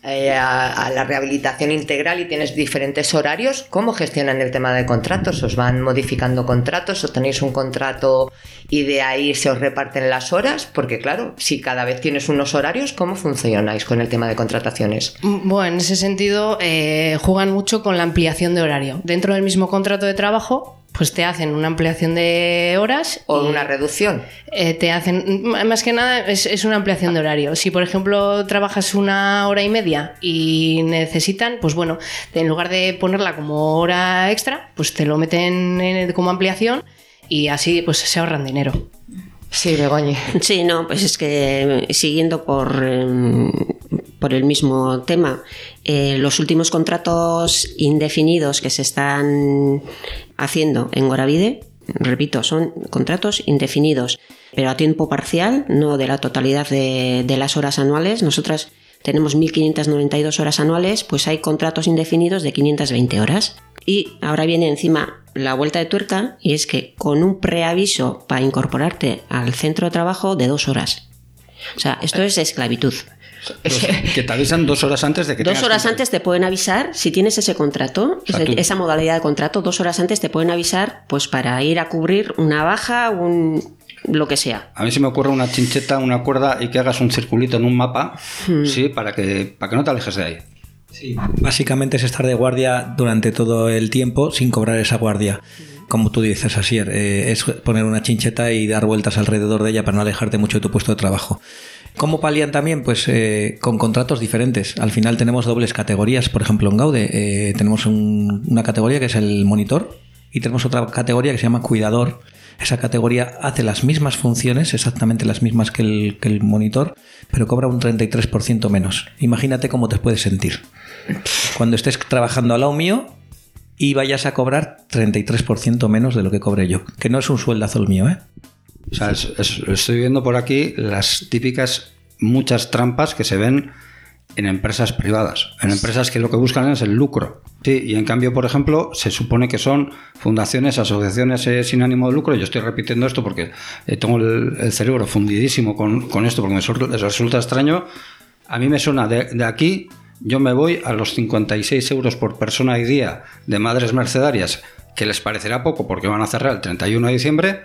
Speaker 1: eh, a, a la rehabilitación integral y tienes diferentes horarios, ¿cómo gestionan el tema de contratos? ¿Os van modificando contratos o tenéis un contrato y de ahí se os reparten las horas? Porque claro, si cada vez tienes unos horarios, ¿cómo funcionáis con el tema de contrataciones?
Speaker 5: Bueno, en ese sentido eh, juegan mucho con la ampliación de horario. Dentro del mismo contrato de trabajo, pues te hacen una ampliación de horas
Speaker 1: o una reducción.
Speaker 5: Eh, te hacen, más que nada, es, es una ampliación de horario. Si, por ejemplo, trabajas una hora y media y necesitan, pues bueno, en lugar de ponerla como hora extra, pues te lo meten en, como ampliación y así pues se ahorran dinero.
Speaker 1: Sí, Begoña.
Speaker 6: Sí, no, pues es que siguiendo por, eh, por el mismo tema, eh, los últimos contratos indefinidos que se están haciendo en Goravide, repito, son contratos indefinidos, pero a tiempo parcial, no de la totalidad de, de las horas anuales. Nosotras tenemos mil quinientas noventa y dos horas anuales, pues hay contratos indefinidos de quinientas veinte horas. Y ahora viene encima la vuelta de tuerca, y es que con un preaviso para incorporarte al centro de trabajo de dos horas. O sea, esto es esclavitud.
Speaker 2: Dos, que te avisan dos horas antes de que
Speaker 6: Dos horas que... antes te pueden avisar, si tienes ese contrato, o sea, ese, esa modalidad de contrato, dos horas antes te pueden avisar pues para ir a cubrir una baja, un... lo que sea.
Speaker 2: A mí se me ocurre una chincheta, una cuerda y que hagas un circulito en un mapa, hmm. sí, para que, para que no te alejes de ahí.
Speaker 3: Sí, básicamente es estar de guardia durante todo el tiempo sin cobrar esa guardia. Como tú dices, Asier, eh, es poner una chincheta y dar vueltas alrededor de ella para no alejarte mucho de tu puesto de trabajo. ¿Cómo palían también? Pues eh, con contratos diferentes. Al final tenemos dobles categorías. Por ejemplo, en Gaude eh, tenemos un, una categoría que es el monitor y tenemos otra categoría que se llama cuidador. Esa categoría hace las mismas funciones, exactamente las mismas que el, que el monitor, pero cobra un treinta y tres por ciento menos. Imagínate cómo te puedes sentir cuando estés trabajando al lado mío y vayas a cobrar treinta y tres por ciento menos de lo que cobré yo, que no es un sueldazo el mío, ¿eh?
Speaker 2: O sea, es, es, estoy viendo por aquí las típicas muchas trampas que se ven en empresas privadas, en empresas que lo que buscan es el lucro. Sí, y en cambio, por ejemplo, se supone que son fundaciones, asociaciones eh, sin ánimo de lucro. Yo estoy repitiendo esto porque eh, tengo el, el cerebro fundidísimo con, con esto, porque me sur- resulta extraño. A mí me suena de, de aquí, yo me voy a los cincuenta y seis euros por persona y día de madres mercedarias, que les parecerá poco porque van a cerrar el treinta y uno de diciembre,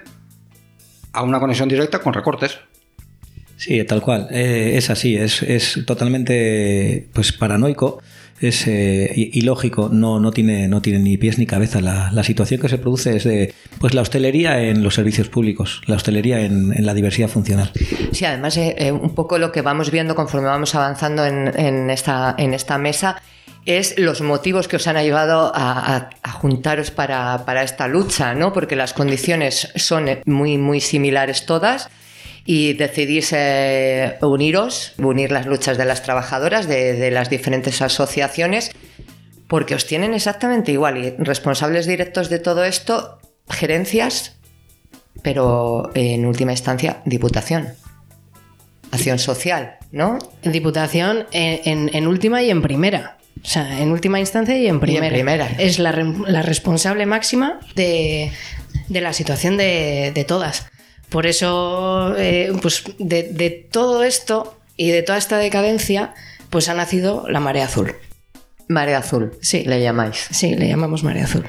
Speaker 2: a una conexión directa con recortes.
Speaker 3: Sí, tal cual. Eh, es así, es, es totalmente pues paranoico, es eh, ilógico, no, no, tiene, no tiene ni pies ni cabeza. La, la situación que se produce es de pues la hostelería en los servicios públicos, la hostelería en, en la diversidad funcional.
Speaker 1: Sí, además eh, eh, un poco lo que vamos viendo conforme vamos avanzando en, en, esta, en esta mesa es los motivos que os han llevado a, a, a juntaros para, para esta lucha, ¿no? Porque las condiciones son muy, muy similares todas. Y decidís eh, uniros, unir las luchas de las trabajadoras de, de las diferentes asociaciones, porque os tienen exactamente igual. Y responsables directos de todo esto, gerencias, pero en última instancia, Diputación. Acción social, ¿no?
Speaker 5: Diputación en, en, en última y en primera. O sea, en última instancia y en primera.
Speaker 1: Y en primera.
Speaker 5: Es la, la responsable máxima de, de la situación de, de todas. Por eso, eh, pues de, de todo esto y de toda esta decadencia, pues ha nacido la Marea Azul.
Speaker 1: Marea Azul,
Speaker 5: sí,
Speaker 1: le llamáis.
Speaker 5: Sí, le llamamos Marea Azul.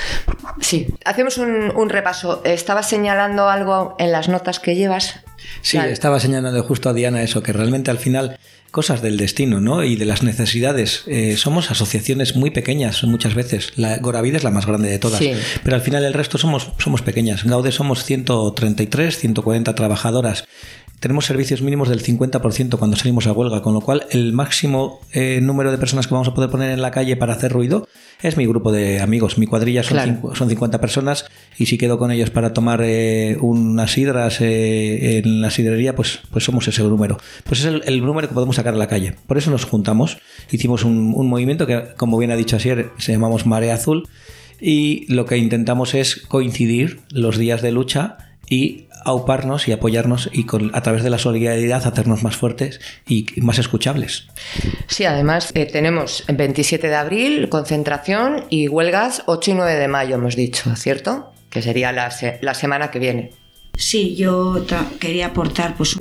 Speaker 1: Sí. Hacemos un, un repaso. ¿Estabas señalando algo en las notas que llevas?
Speaker 3: Sí, claro. Estaba señalando justo a Diana eso, que realmente al final cosas del destino, ¿no? Y de las necesidades. Eh, somos asociaciones muy pequeñas muchas veces. La Goravide es la más grande de todas, sí. Pero al final el resto somos, somos pequeñas. En Gaude somos ciento treinta y tres, ciento cuarenta trabajadoras. Tenemos servicios mínimos del cincuenta por ciento cuando salimos a huelga, con lo cual el máximo eh, número de personas que vamos a poder poner en la calle para hacer ruido es mi grupo de amigos. Mi cuadrilla son, claro. cincu- son cincuenta personas y si quedo con ellos para tomar eh, unas sidras eh, en la sidrería, pues, pues somos ese número. Pues es el, el número que podemos sacar a la calle. Por eso nos juntamos, hicimos un, un movimiento que, como bien ha dicho Asier, se llamamos Marea Azul, y lo que intentamos es coincidir los días de lucha y auparnos y apoyarnos y con, a través de la solidaridad hacernos más fuertes y más escuchables.
Speaker 1: Sí, además eh, tenemos veintisiete de abril concentración y huelgas ocho y nueve de mayo, hemos dicho, ¿cierto? Que sería la, se- la semana que viene.
Speaker 4: Sí, yo ta- quería aportar pues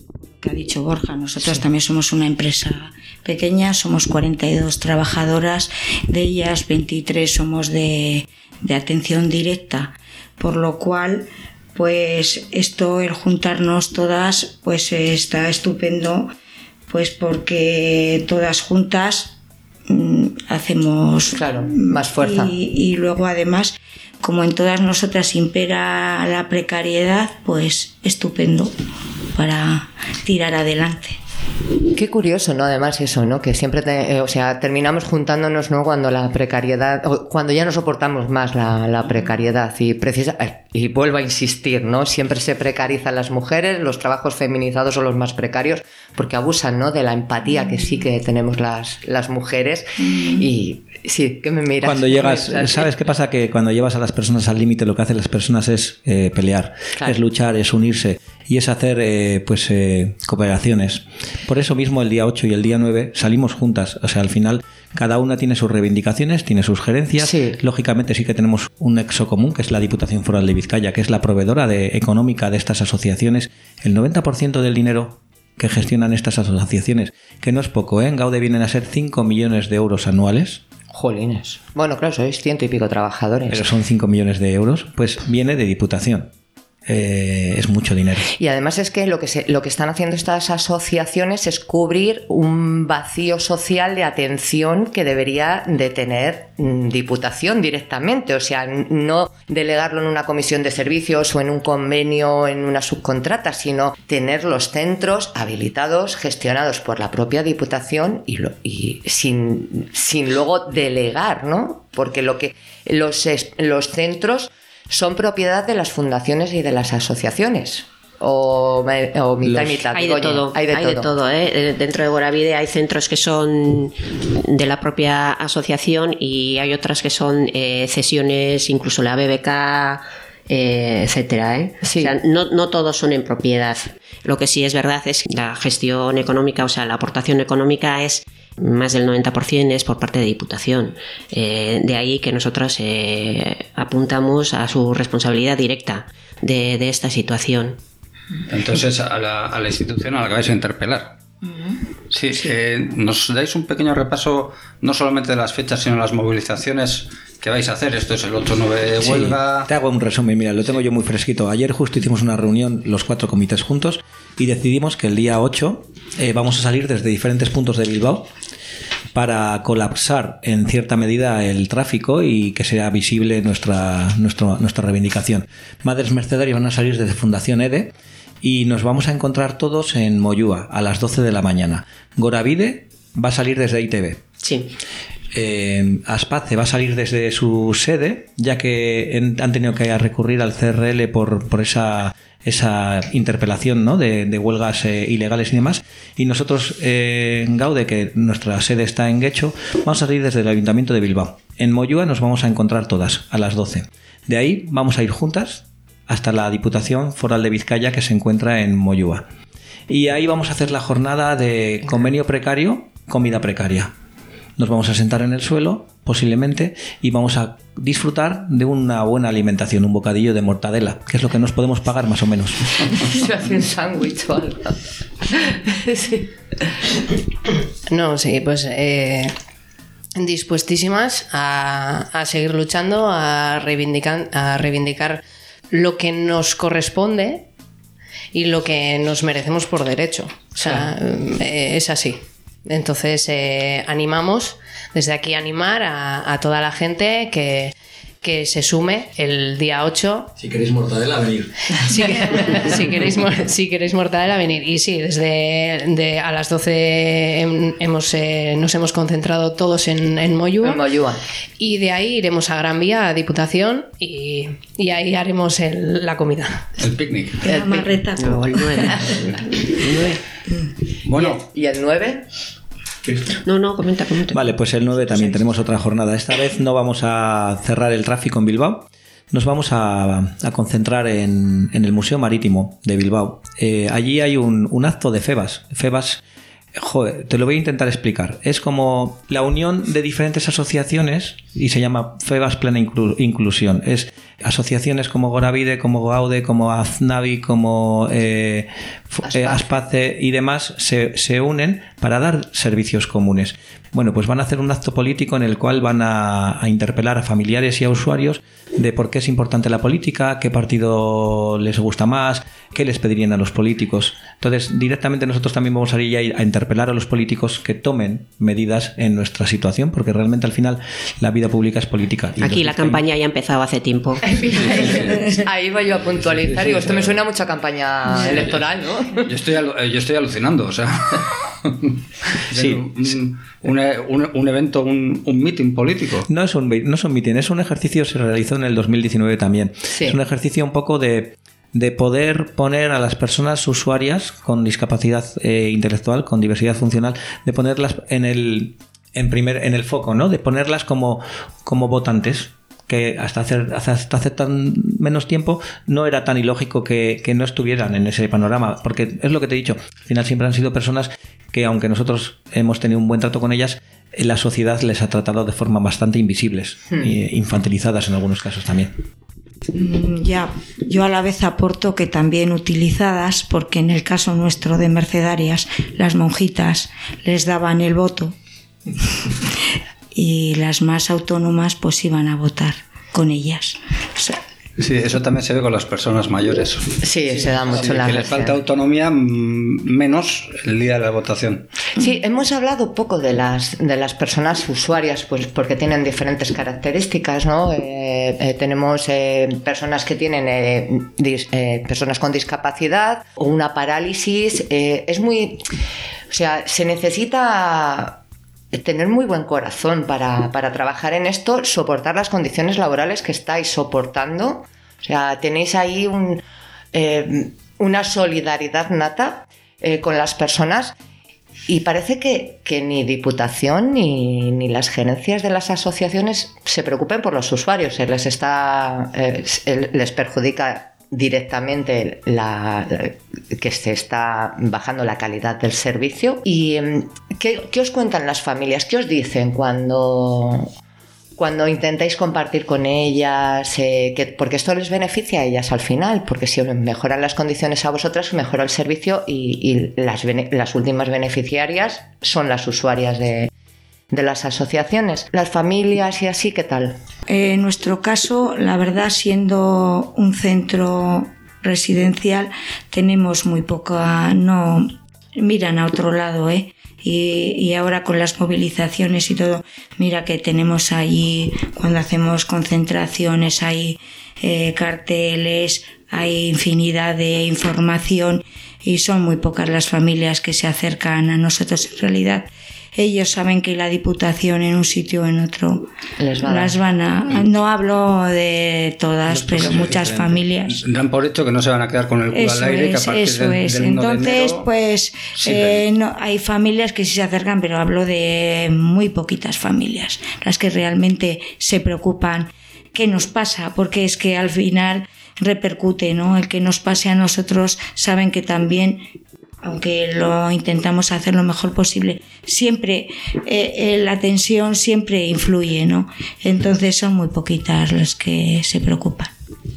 Speaker 4: que ha dicho Borja. Nosotros sí. también somos una empresa pequeña, somos cuarenta y dos trabajadoras, de ellas veintitrés somos de, de atención directa, por lo cual pues esto, el juntarnos todas, pues está estupendo, pues porque todas juntas mmm, hacemos
Speaker 1: claro, más fuerza.
Speaker 4: Y, y luego además, como en todas nosotras impera la precariedad, pues estupendo para tirar adelante.
Speaker 1: Qué curioso, ¿no? Además eso, ¿no? Que siempre, te, eh, o sea, terminamos juntándonos, ¿no? Cuando la precariedad, o cuando ya no soportamos más la, la precariedad y precisa, eh, y vuelvo a insistir, ¿no? Siempre se precarizan las mujeres, los trabajos feminizados son los más precarios porque abusan, ¿no? De la empatía que sí que tenemos las, las mujeres y sí, que me miras.
Speaker 3: Cuando llegas, ¿sabes qué pasa? Que cuando llevas a las personas al límite, lo que hacen las personas es eh, pelear, claro. es luchar, es unirse y es hacer eh, pues eh, cooperaciones. Por eso mismo el día ocho y el día nueve salimos juntas. O sea, al final cada una tiene sus reivindicaciones, tiene sus gerencias. Sí. Lógicamente sí que tenemos un nexo común, que es la Diputación Foral de Vizcaya, que es la proveedora de, económica de estas asociaciones. El noventa por ciento del dinero que gestionan estas asociaciones, que no es poco, ¿eh? En Gaude vienen a ser cinco millones de euros anuales.
Speaker 1: Jolines. Bueno, claro, sois ciento y pico trabajadores.
Speaker 3: Pero son cinco millones de euros, pues viene de Diputación. Eh, es mucho dinero.
Speaker 1: Y además es que lo que se, lo que están haciendo estas asociaciones es cubrir un vacío social de atención que debería de tener Diputación directamente, o sea, no delegarlo en una comisión de servicios o en un convenio, en una subcontrata, sino tener los centros habilitados, gestionados por la propia Diputación y, lo, y sin, sin luego delegar, ¿no? Porque lo que los, los centros son propiedad de las fundaciones y de las asociaciones. O, o mitad y mitad.
Speaker 6: Hay de todo. Hay de hay todo. De todo ¿eh? Dentro de Goravide hay centros que son de la propia asociación y hay otras que son eh, cesiones, incluso la B B K, eh, etcétera. ¿eh? Sí. O sea, no, no todos son en propiedad. Lo que sí es verdad es que la gestión económica, o sea, la aportación económica es más del noventa por ciento es por parte de Diputación. Eh, de ahí que nosotros eh, apuntamos a su responsabilidad directa de, de esta situación.
Speaker 2: Entonces, a la, a la institución a la que vais a interpelar. Sí, eh, nos dais un pequeño repaso no solamente de las fechas, sino las movilizaciones que vais a hacer. Esto es el ocho nueve de huelga.
Speaker 3: Sí, te hago un resumen, mira, lo tengo yo muy fresquito. Ayer justo hicimos una reunión, los cuatro comités juntos, y decidimos que el día ocho eh, vamos a salir desde diferentes puntos de Bilbao para colapsar en cierta medida el tráfico y que sea visible nuestra, nuestra, nuestra reivindicación. Madres Mercedarias van a salir desde Fundación E D E y nos vamos a encontrar todos en Moyúa a las doce de la mañana. Goravide va a salir desde I T V.
Speaker 6: Sí.
Speaker 3: Eh, Aspace va a salir desde su sede, ya que en, han tenido que recurrir al C R L por, por esa, esa interpelación, ¿no? de, de huelgas eh, ilegales y demás. Y nosotros eh, en Gaude, que nuestra sede está en Guecho, vamos a salir desde el Ayuntamiento de Bilbao. En Moyúa nos vamos a encontrar todas a las doce. De ahí vamos a ir juntas hasta la Diputación Foral de Vizcaya, que se encuentra en Moyúa. Y ahí vamos a hacer la jornada de convenio precario, comida precaria. Nos vamos a sentar en el suelo, posiblemente, y vamos a disfrutar de una buena alimentación, un bocadillo de mortadela, que es lo que nos podemos pagar más o menos.
Speaker 1: Se hace un sándwich o algo. Sí.
Speaker 5: No, sí, pues eh, dispuestísimas a, a seguir luchando, a reivindicar, a reivindicar lo que nos corresponde y lo que nos merecemos por derecho. O sea, claro. eh, es así. Entonces eh, animamos, desde aquí animar a, a toda la gente que, que se sume el día ocho.
Speaker 3: Si queréis mortadela, venir.
Speaker 5: Si, si, queréis, si queréis mortadela, venir. Y sí, desde de, a las doce hemos, eh, nos hemos concentrado todos en, en Moyúa.
Speaker 1: En Moyúa.
Speaker 5: Y de ahí iremos a Gran Vía, a Diputación, y, y ahí haremos el, la comida.
Speaker 2: El picnic.
Speaker 4: La marreta.
Speaker 6: No, el nueve.
Speaker 5: El nueve.
Speaker 2: Bueno.
Speaker 1: ¿Y el nueve?
Speaker 6: No, no, comenta, comenta.
Speaker 3: Vale, pues el nueve también tenemos otra jornada. Esta vez no vamos a cerrar el tráfico en Bilbao. Nos vamos a, a concentrar en, en el Museo Marítimo de Bilbao. Eh, allí hay un, un acto de FEBAS. FEBAS Joder, te lo voy a intentar explicar. Es como la unión de diferentes asociaciones y se llama FEBAS Plena Inclu- Inclusión. Es asociaciones como Goravide, como Gaude, como Aznavi, como eh, eh, Aspace y demás se, se unen para dar servicios comunes. Bueno, pues van a hacer un acto político en el cual van a, a interpelar a familiares y a usuarios de por qué es importante la política, qué partido les gusta más, qué les pedirían a los políticos. Entonces, directamente nosotros también vamos a ir a interpelar a los políticos que tomen medidas en nuestra situación, porque realmente al final la vida pública es política. Y
Speaker 6: aquí la campaña ya ha empezado hace tiempo.
Speaker 1: Ahí voy yo a puntualizar. Digo, esto me suena mucho a campaña electoral, ¿no?
Speaker 2: Yo estoy, alu- yo estoy alucinando, o sea...
Speaker 3: Sí.
Speaker 2: un, un, un, un evento, un, un meeting político.
Speaker 3: No es un, no es un meeting, es un ejercicio, se realizó en el dos mil diecinueve también.
Speaker 1: Sí.
Speaker 3: Es un ejercicio un poco de, de poder poner a las personas usuarias con discapacidad eh, intelectual, con diversidad funcional, de ponerlas en el, en primer, en el foco, ¿no? De ponerlas como, como votantes. Que hasta hace, hasta hace tan menos tiempo no era tan ilógico que, que no estuvieran en ese panorama, porque es lo que te he dicho, al final siempre han sido personas que, aunque nosotros hemos tenido un buen trato con ellas, la sociedad les ha tratado de forma bastante invisibles hmm. e infantilizadas en algunos casos también.
Speaker 4: Ya, yo a la vez aporto que también utilizadas, porque en el caso nuestro de Mercedarias, las monjitas les daban el voto y las más autónomas pues iban a votar con ellas. O sea,
Speaker 2: sí, eso también se ve con las personas mayores.
Speaker 1: Sí, sí se da mucho
Speaker 2: sí,
Speaker 1: la
Speaker 2: que les falta autonomía menos el día de la votación.
Speaker 1: Sí, hemos hablado poco de las de las personas usuarias, pues porque tienen diferentes características, ¿no? Eh, eh, tenemos eh, personas que tienen eh, dis, eh, personas con discapacidad o una parálisis. Eh, es muy, o sea, se necesita tener muy buen corazón para, para trabajar en esto, soportar las condiciones laborales que estáis soportando. O sea, tenéis ahí un, eh, una solidaridad nata eh, con las personas y parece que, que ni Diputación ni, ni las gerencias de las asociaciones se preocupen por los usuarios. Se les, está, eh, les perjudica directamente la, que se está bajando la calidad del servicio. ¿Y qué, qué os cuentan las familias? ¿Qué os dicen cuando, cuando intentáis compartir con ellas? Eh, que, porque esto les beneficia a ellas al final, porque si mejoran las condiciones a vosotras, mejora el servicio y, y las, las últimas beneficiarias son las usuarias de, de las asociaciones. Las familias y así, ¿qué tal?
Speaker 4: En nuestro caso, la verdad, siendo un centro residencial, tenemos muy poca, no miran a otro lado, ¿eh? Y, y ahora con las movilizaciones y todo, mira que tenemos ahí, cuando hacemos concentraciones, hay eh, carteles, hay infinidad de información y son muy pocas las familias que se acercan a nosotros en realidad. Ellos saben que la Diputación en un sitio o en otro Les va las van a... No hablo de todas, pero muchas familias.
Speaker 2: Dan por hecho que no se van a quedar con el culo al aire.
Speaker 4: Es,
Speaker 2: que a partir
Speaker 4: eso
Speaker 2: del,
Speaker 4: es.
Speaker 2: del
Speaker 4: Entonces,
Speaker 2: de enero,
Speaker 4: pues
Speaker 2: sí,
Speaker 4: eh, no, hay familias que sí se acercan, pero hablo de muy poquitas familias, las que realmente se preocupan. ¿Qué nos pasa? Porque es que al final repercute, ¿no? El que nos pase a nosotros, saben que también, aunque lo intentamos hacer lo mejor posible, siempre eh, eh, la tensión siempre influye, ¿no? Entonces son muy poquitas las que se preocupan.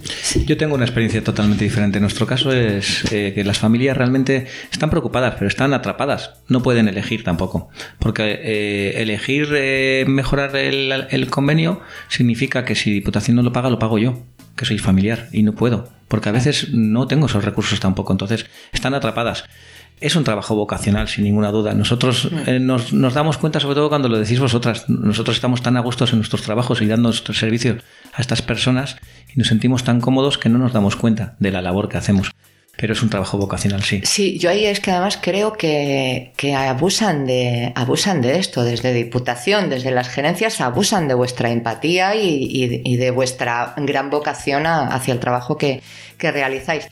Speaker 3: Yo tengo una experiencia totalmente diferente. En nuestro caso es eh, que las familias realmente están preocupadas, pero están atrapadas. No pueden elegir tampoco. Porque eh, elegir eh, mejorar el, el convenio significa que si Diputación no lo paga, lo pago yo, que soy familiar, y no puedo. Porque a veces no tengo esos recursos tampoco. Entonces están atrapadas. Es un trabajo vocacional, sin ninguna duda. Nosotros eh, nos, nos damos cuenta, sobre todo cuando lo decís vosotras. Nosotros estamos tan a gustos en nuestros trabajos y dando nuestros servicios a estas personas y nos sentimos tan cómodos que no nos damos cuenta de la labor que hacemos. Pero es un trabajo vocacional, sí.
Speaker 1: Sí, yo ahí es que además creo que, que abusan de abusan de esto. Desde Diputación, desde las gerencias, abusan de vuestra empatía y, y, y de vuestra gran vocación a, hacia el trabajo que, que realizáis.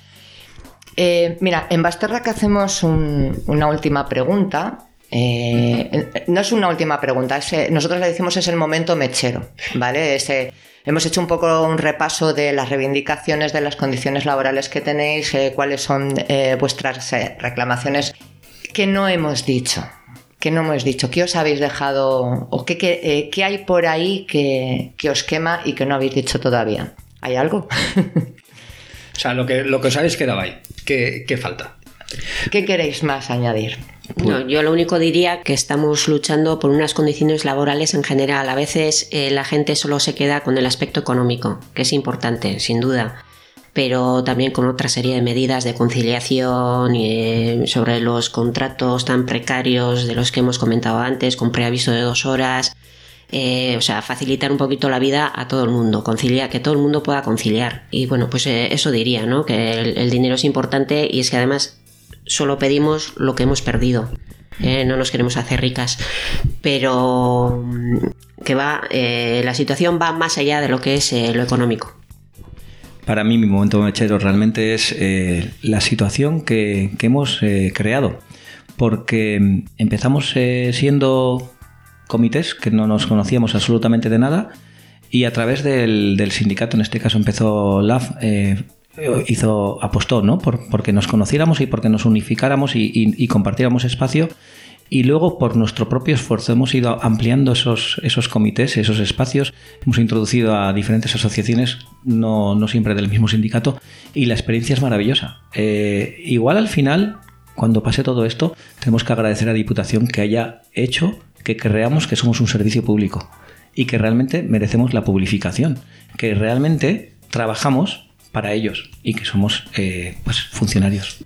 Speaker 1: Eh, mira, en Basterra que hacemos un, una última pregunta. Eh, no es una última pregunta, es, nosotros le decimos es el momento mechero, ¿vale? Ese, hemos hecho un poco un repaso de las reivindicaciones, de las condiciones laborales que tenéis, eh, cuáles son eh, vuestras eh, reclamaciones ¿Qué no hemos dicho? ¿Qué no hemos dicho? ¿Qué os habéis dejado? ¿O qué, qué, eh, qué hay por ahí que, que os quema y que no habéis dicho todavía? ¿Hay algo?
Speaker 2: O sea, lo que, lo que os habéis quedado ahí. ¿Qué, qué falta?
Speaker 1: ¿Qué queréis más añadir?
Speaker 6: No, yo lo único diría que estamos luchando por unas condiciones laborales en general. A veces eh, la gente solo se queda con el aspecto económico, que es importante, sin duda, pero también con otra serie de medidas de conciliación y, eh, sobre los contratos tan precarios de los que hemos comentado antes, con preaviso de dos horas. Eh, o sea, facilitar un poquito la vida a todo el mundo, conciliar, que todo el mundo pueda conciliar. Y bueno, pues eh, eso diría, ¿no? Que el, el dinero es importante y es que además solo pedimos lo que hemos perdido. Eh, no nos queremos hacer ricas, pero que va, eh, la situación va más allá de lo que es eh, lo económico.
Speaker 3: Para mí mi momento mechero realmente es eh, la situación que, que hemos eh, creado, porque empezamos eh, siendo comités que no nos conocíamos absolutamente de nada y a través del, del sindicato, en este caso empezó L A F, eh, hizo, apostó, ¿no? Por, porque nos conociéramos y porque nos unificáramos y, y, y compartiéramos espacio, y luego por nuestro propio esfuerzo hemos ido ampliando esos, esos comités, esos espacios, hemos introducido a diferentes asociaciones, no, no siempre del mismo sindicato, y la experiencia es maravillosa. Eh, igual al final, cuando pase todo esto, tenemos que agradecer a Diputación que haya hecho que creamos que somos un servicio público y que realmente merecemos la publificación, que realmente trabajamos para ellos y que somos eh, pues, funcionarios.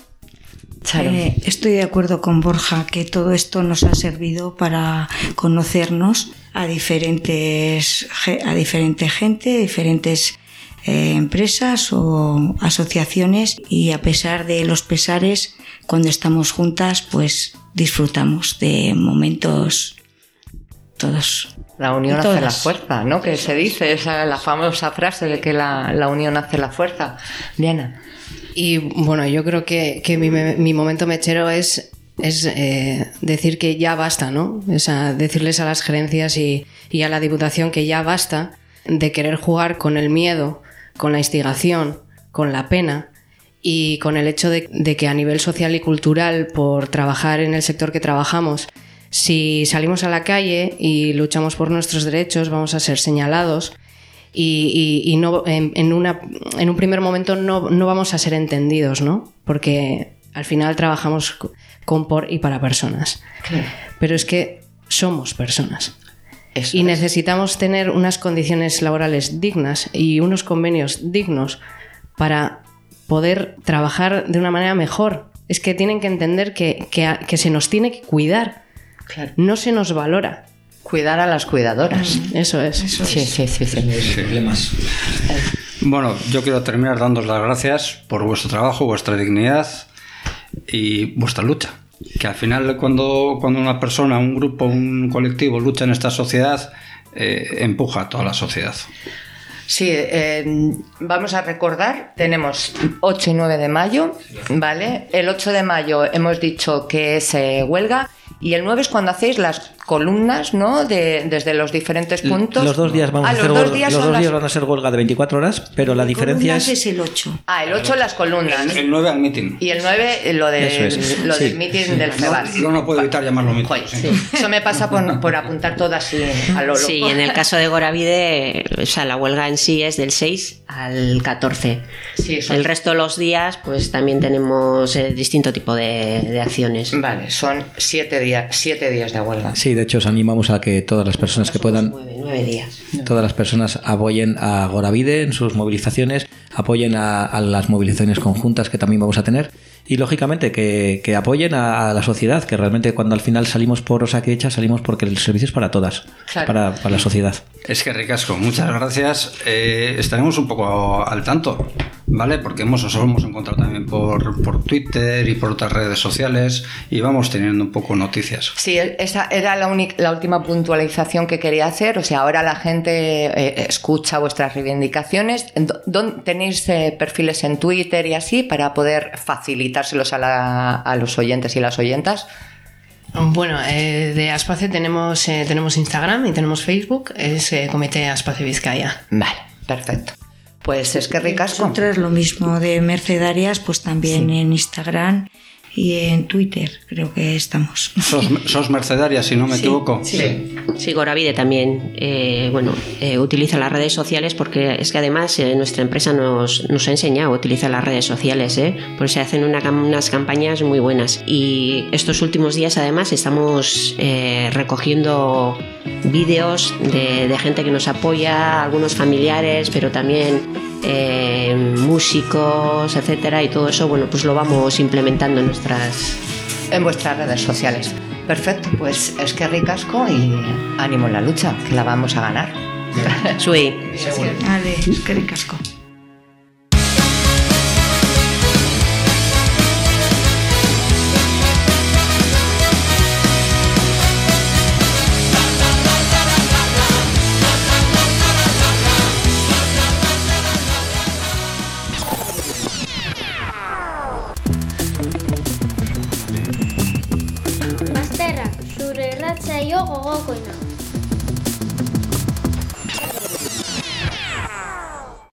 Speaker 4: Eh, estoy de acuerdo con Borja que todo esto nos ha servido para conocernos a diferentes a diferente gente, diferentes eh, empresas o asociaciones, y a pesar de los pesares, cuando estamos juntas, pues disfrutamos de momentos todos.
Speaker 1: La unión
Speaker 4: todas.
Speaker 1: hace la fuerza, ¿no? Que se dice, esa la famosa frase de que la, la unión hace la fuerza. Diana.
Speaker 5: Y bueno, yo creo que, que mi, mi momento mechero es, es eh, decir que ya basta, ¿no? O sea, decirles a las gerencias y, y a la Diputación que ya basta de querer jugar con el miedo, con la instigación, con la pena y con el hecho de, de que a nivel social y cultural, por trabajar en el sector que trabajamos, si salimos a la calle y luchamos por nuestros derechos, vamos a ser señalados. Y, y, y no, en, en, una, en un primer momento no, no vamos a ser entendidos, ¿no? Porque al final trabajamos con, por y para personas.
Speaker 1: Claro.
Speaker 5: Pero es que somos personas.
Speaker 1: Eso
Speaker 5: y
Speaker 1: es.
Speaker 5: necesitamos tener unas condiciones laborales dignas y unos convenios dignos para poder trabajar de una manera mejor. Es que tienen que entender que, que, que se nos tiene que cuidar.
Speaker 1: Claro.
Speaker 5: No se nos valora.
Speaker 1: Cuidar a las cuidadoras.
Speaker 5: Eso es.
Speaker 1: Eso sí, sí, sí, sí.
Speaker 3: Problemas.
Speaker 2: Bueno, yo quiero terminar dándos las gracias por vuestro trabajo, vuestra dignidad y vuestra lucha. Que al final, cuando, cuando una persona, un grupo, un colectivo lucha en esta sociedad, eh, empuja a toda la sociedad.
Speaker 1: Sí, eh, vamos a recordar, tenemos ocho y nueve de mayo, ¿vale? El ocho de mayo hemos dicho que es eh, huelga, y el nueve es cuando hacéis las columnas, ¿no? De, desde los diferentes puntos.
Speaker 3: Los dos días, vamos
Speaker 1: ah,
Speaker 3: a hacer
Speaker 1: los dos
Speaker 3: huelga,
Speaker 1: días,
Speaker 3: los dos
Speaker 1: las...
Speaker 3: días van a ser huelga de veinticuatro horas, pero la diferencia es...
Speaker 4: es el ocho.
Speaker 1: Ah, el ocho las columnas.
Speaker 2: El, el nueve al meeting.
Speaker 1: Y el nueve lo, de,
Speaker 3: Eso es.
Speaker 1: lo
Speaker 3: Sí,
Speaker 1: del meeting
Speaker 3: sí.
Speaker 1: del FEBAR.
Speaker 2: Yo no puedo evitar llamarlo meeting.
Speaker 1: Joder,
Speaker 2: sí.
Speaker 1: sí. Eso me pasa por, por apuntar todo así a lo loco.
Speaker 6: Sí, en el caso de Goravide, o sea, la huelga en sí es del seis al catorce.
Speaker 1: Sí, eso
Speaker 6: El
Speaker 1: es.
Speaker 6: resto de los días, pues también tenemos eh, distinto tipo de, de acciones.
Speaker 1: Vale, son siete días, siete días de huelga.
Speaker 3: Sí, de hecho os animamos a que todas las personas que puedan,
Speaker 6: Nueve, nueve días.
Speaker 3: todas las personas apoyen a Goravide en sus movilizaciones, apoyen a, a las movilizaciones conjuntas que también vamos a tener, y lógicamente que, que apoyen a, a la sociedad, que realmente cuando al final salimos por Osakidecha salimos porque el servicio es para todas,
Speaker 1: Claro.
Speaker 3: para, para la sociedad.
Speaker 2: Es que ricasco, muchas gracias. Eh, estaremos un poco al tanto, ¿vale? Porque hemos, nos hemos encontrado también por, por Twitter y por otras redes sociales y vamos teniendo un poco noticias.
Speaker 1: Sí, esa era la, única, la última puntualización que quería hacer. O sea, ahora la gente eh, escucha vuestras reivindicaciones. ¿Dónde tenéis eh, perfiles en Twitter y así para poder facilitárselos a, la, a los oyentes y las oyentas?
Speaker 5: Bueno, eh, de Aspace tenemos, eh, tenemos Instagram y tenemos Facebook, es eh, Comité Aspace Vizcaya.
Speaker 1: Vale, perfecto. Pues es que ricasco.
Speaker 4: Nosotras lo mismo de Mercedarias, pues también
Speaker 1: Sí.
Speaker 4: en Instagram y en Twitter creo que estamos.
Speaker 2: Sos, sos mercedarias, si no me
Speaker 4: sí,
Speaker 2: equivoco.
Speaker 4: Sí,
Speaker 6: sí, Goravide también eh, bueno, eh, utiliza las redes sociales porque es que además eh, nuestra empresa nos, nos ha enseñado a utilizar las redes sociales, ¿eh? Pues se hacen una, unas campañas muy buenas y estos últimos días además estamos eh, recogiendo vídeos de, de gente que nos apoya, algunos familiares, pero también Eh, músicos, etcétera, y todo eso, bueno, pues lo vamos implementando en nuestras
Speaker 1: en vuestras redes sociales. Perfecto, pues es que ricasco y ánimo en la lucha, que la vamos a ganar.
Speaker 6: Sui.
Speaker 4: Vale, es que ricasco.
Speaker 7: Zure irratsaio gogokoena.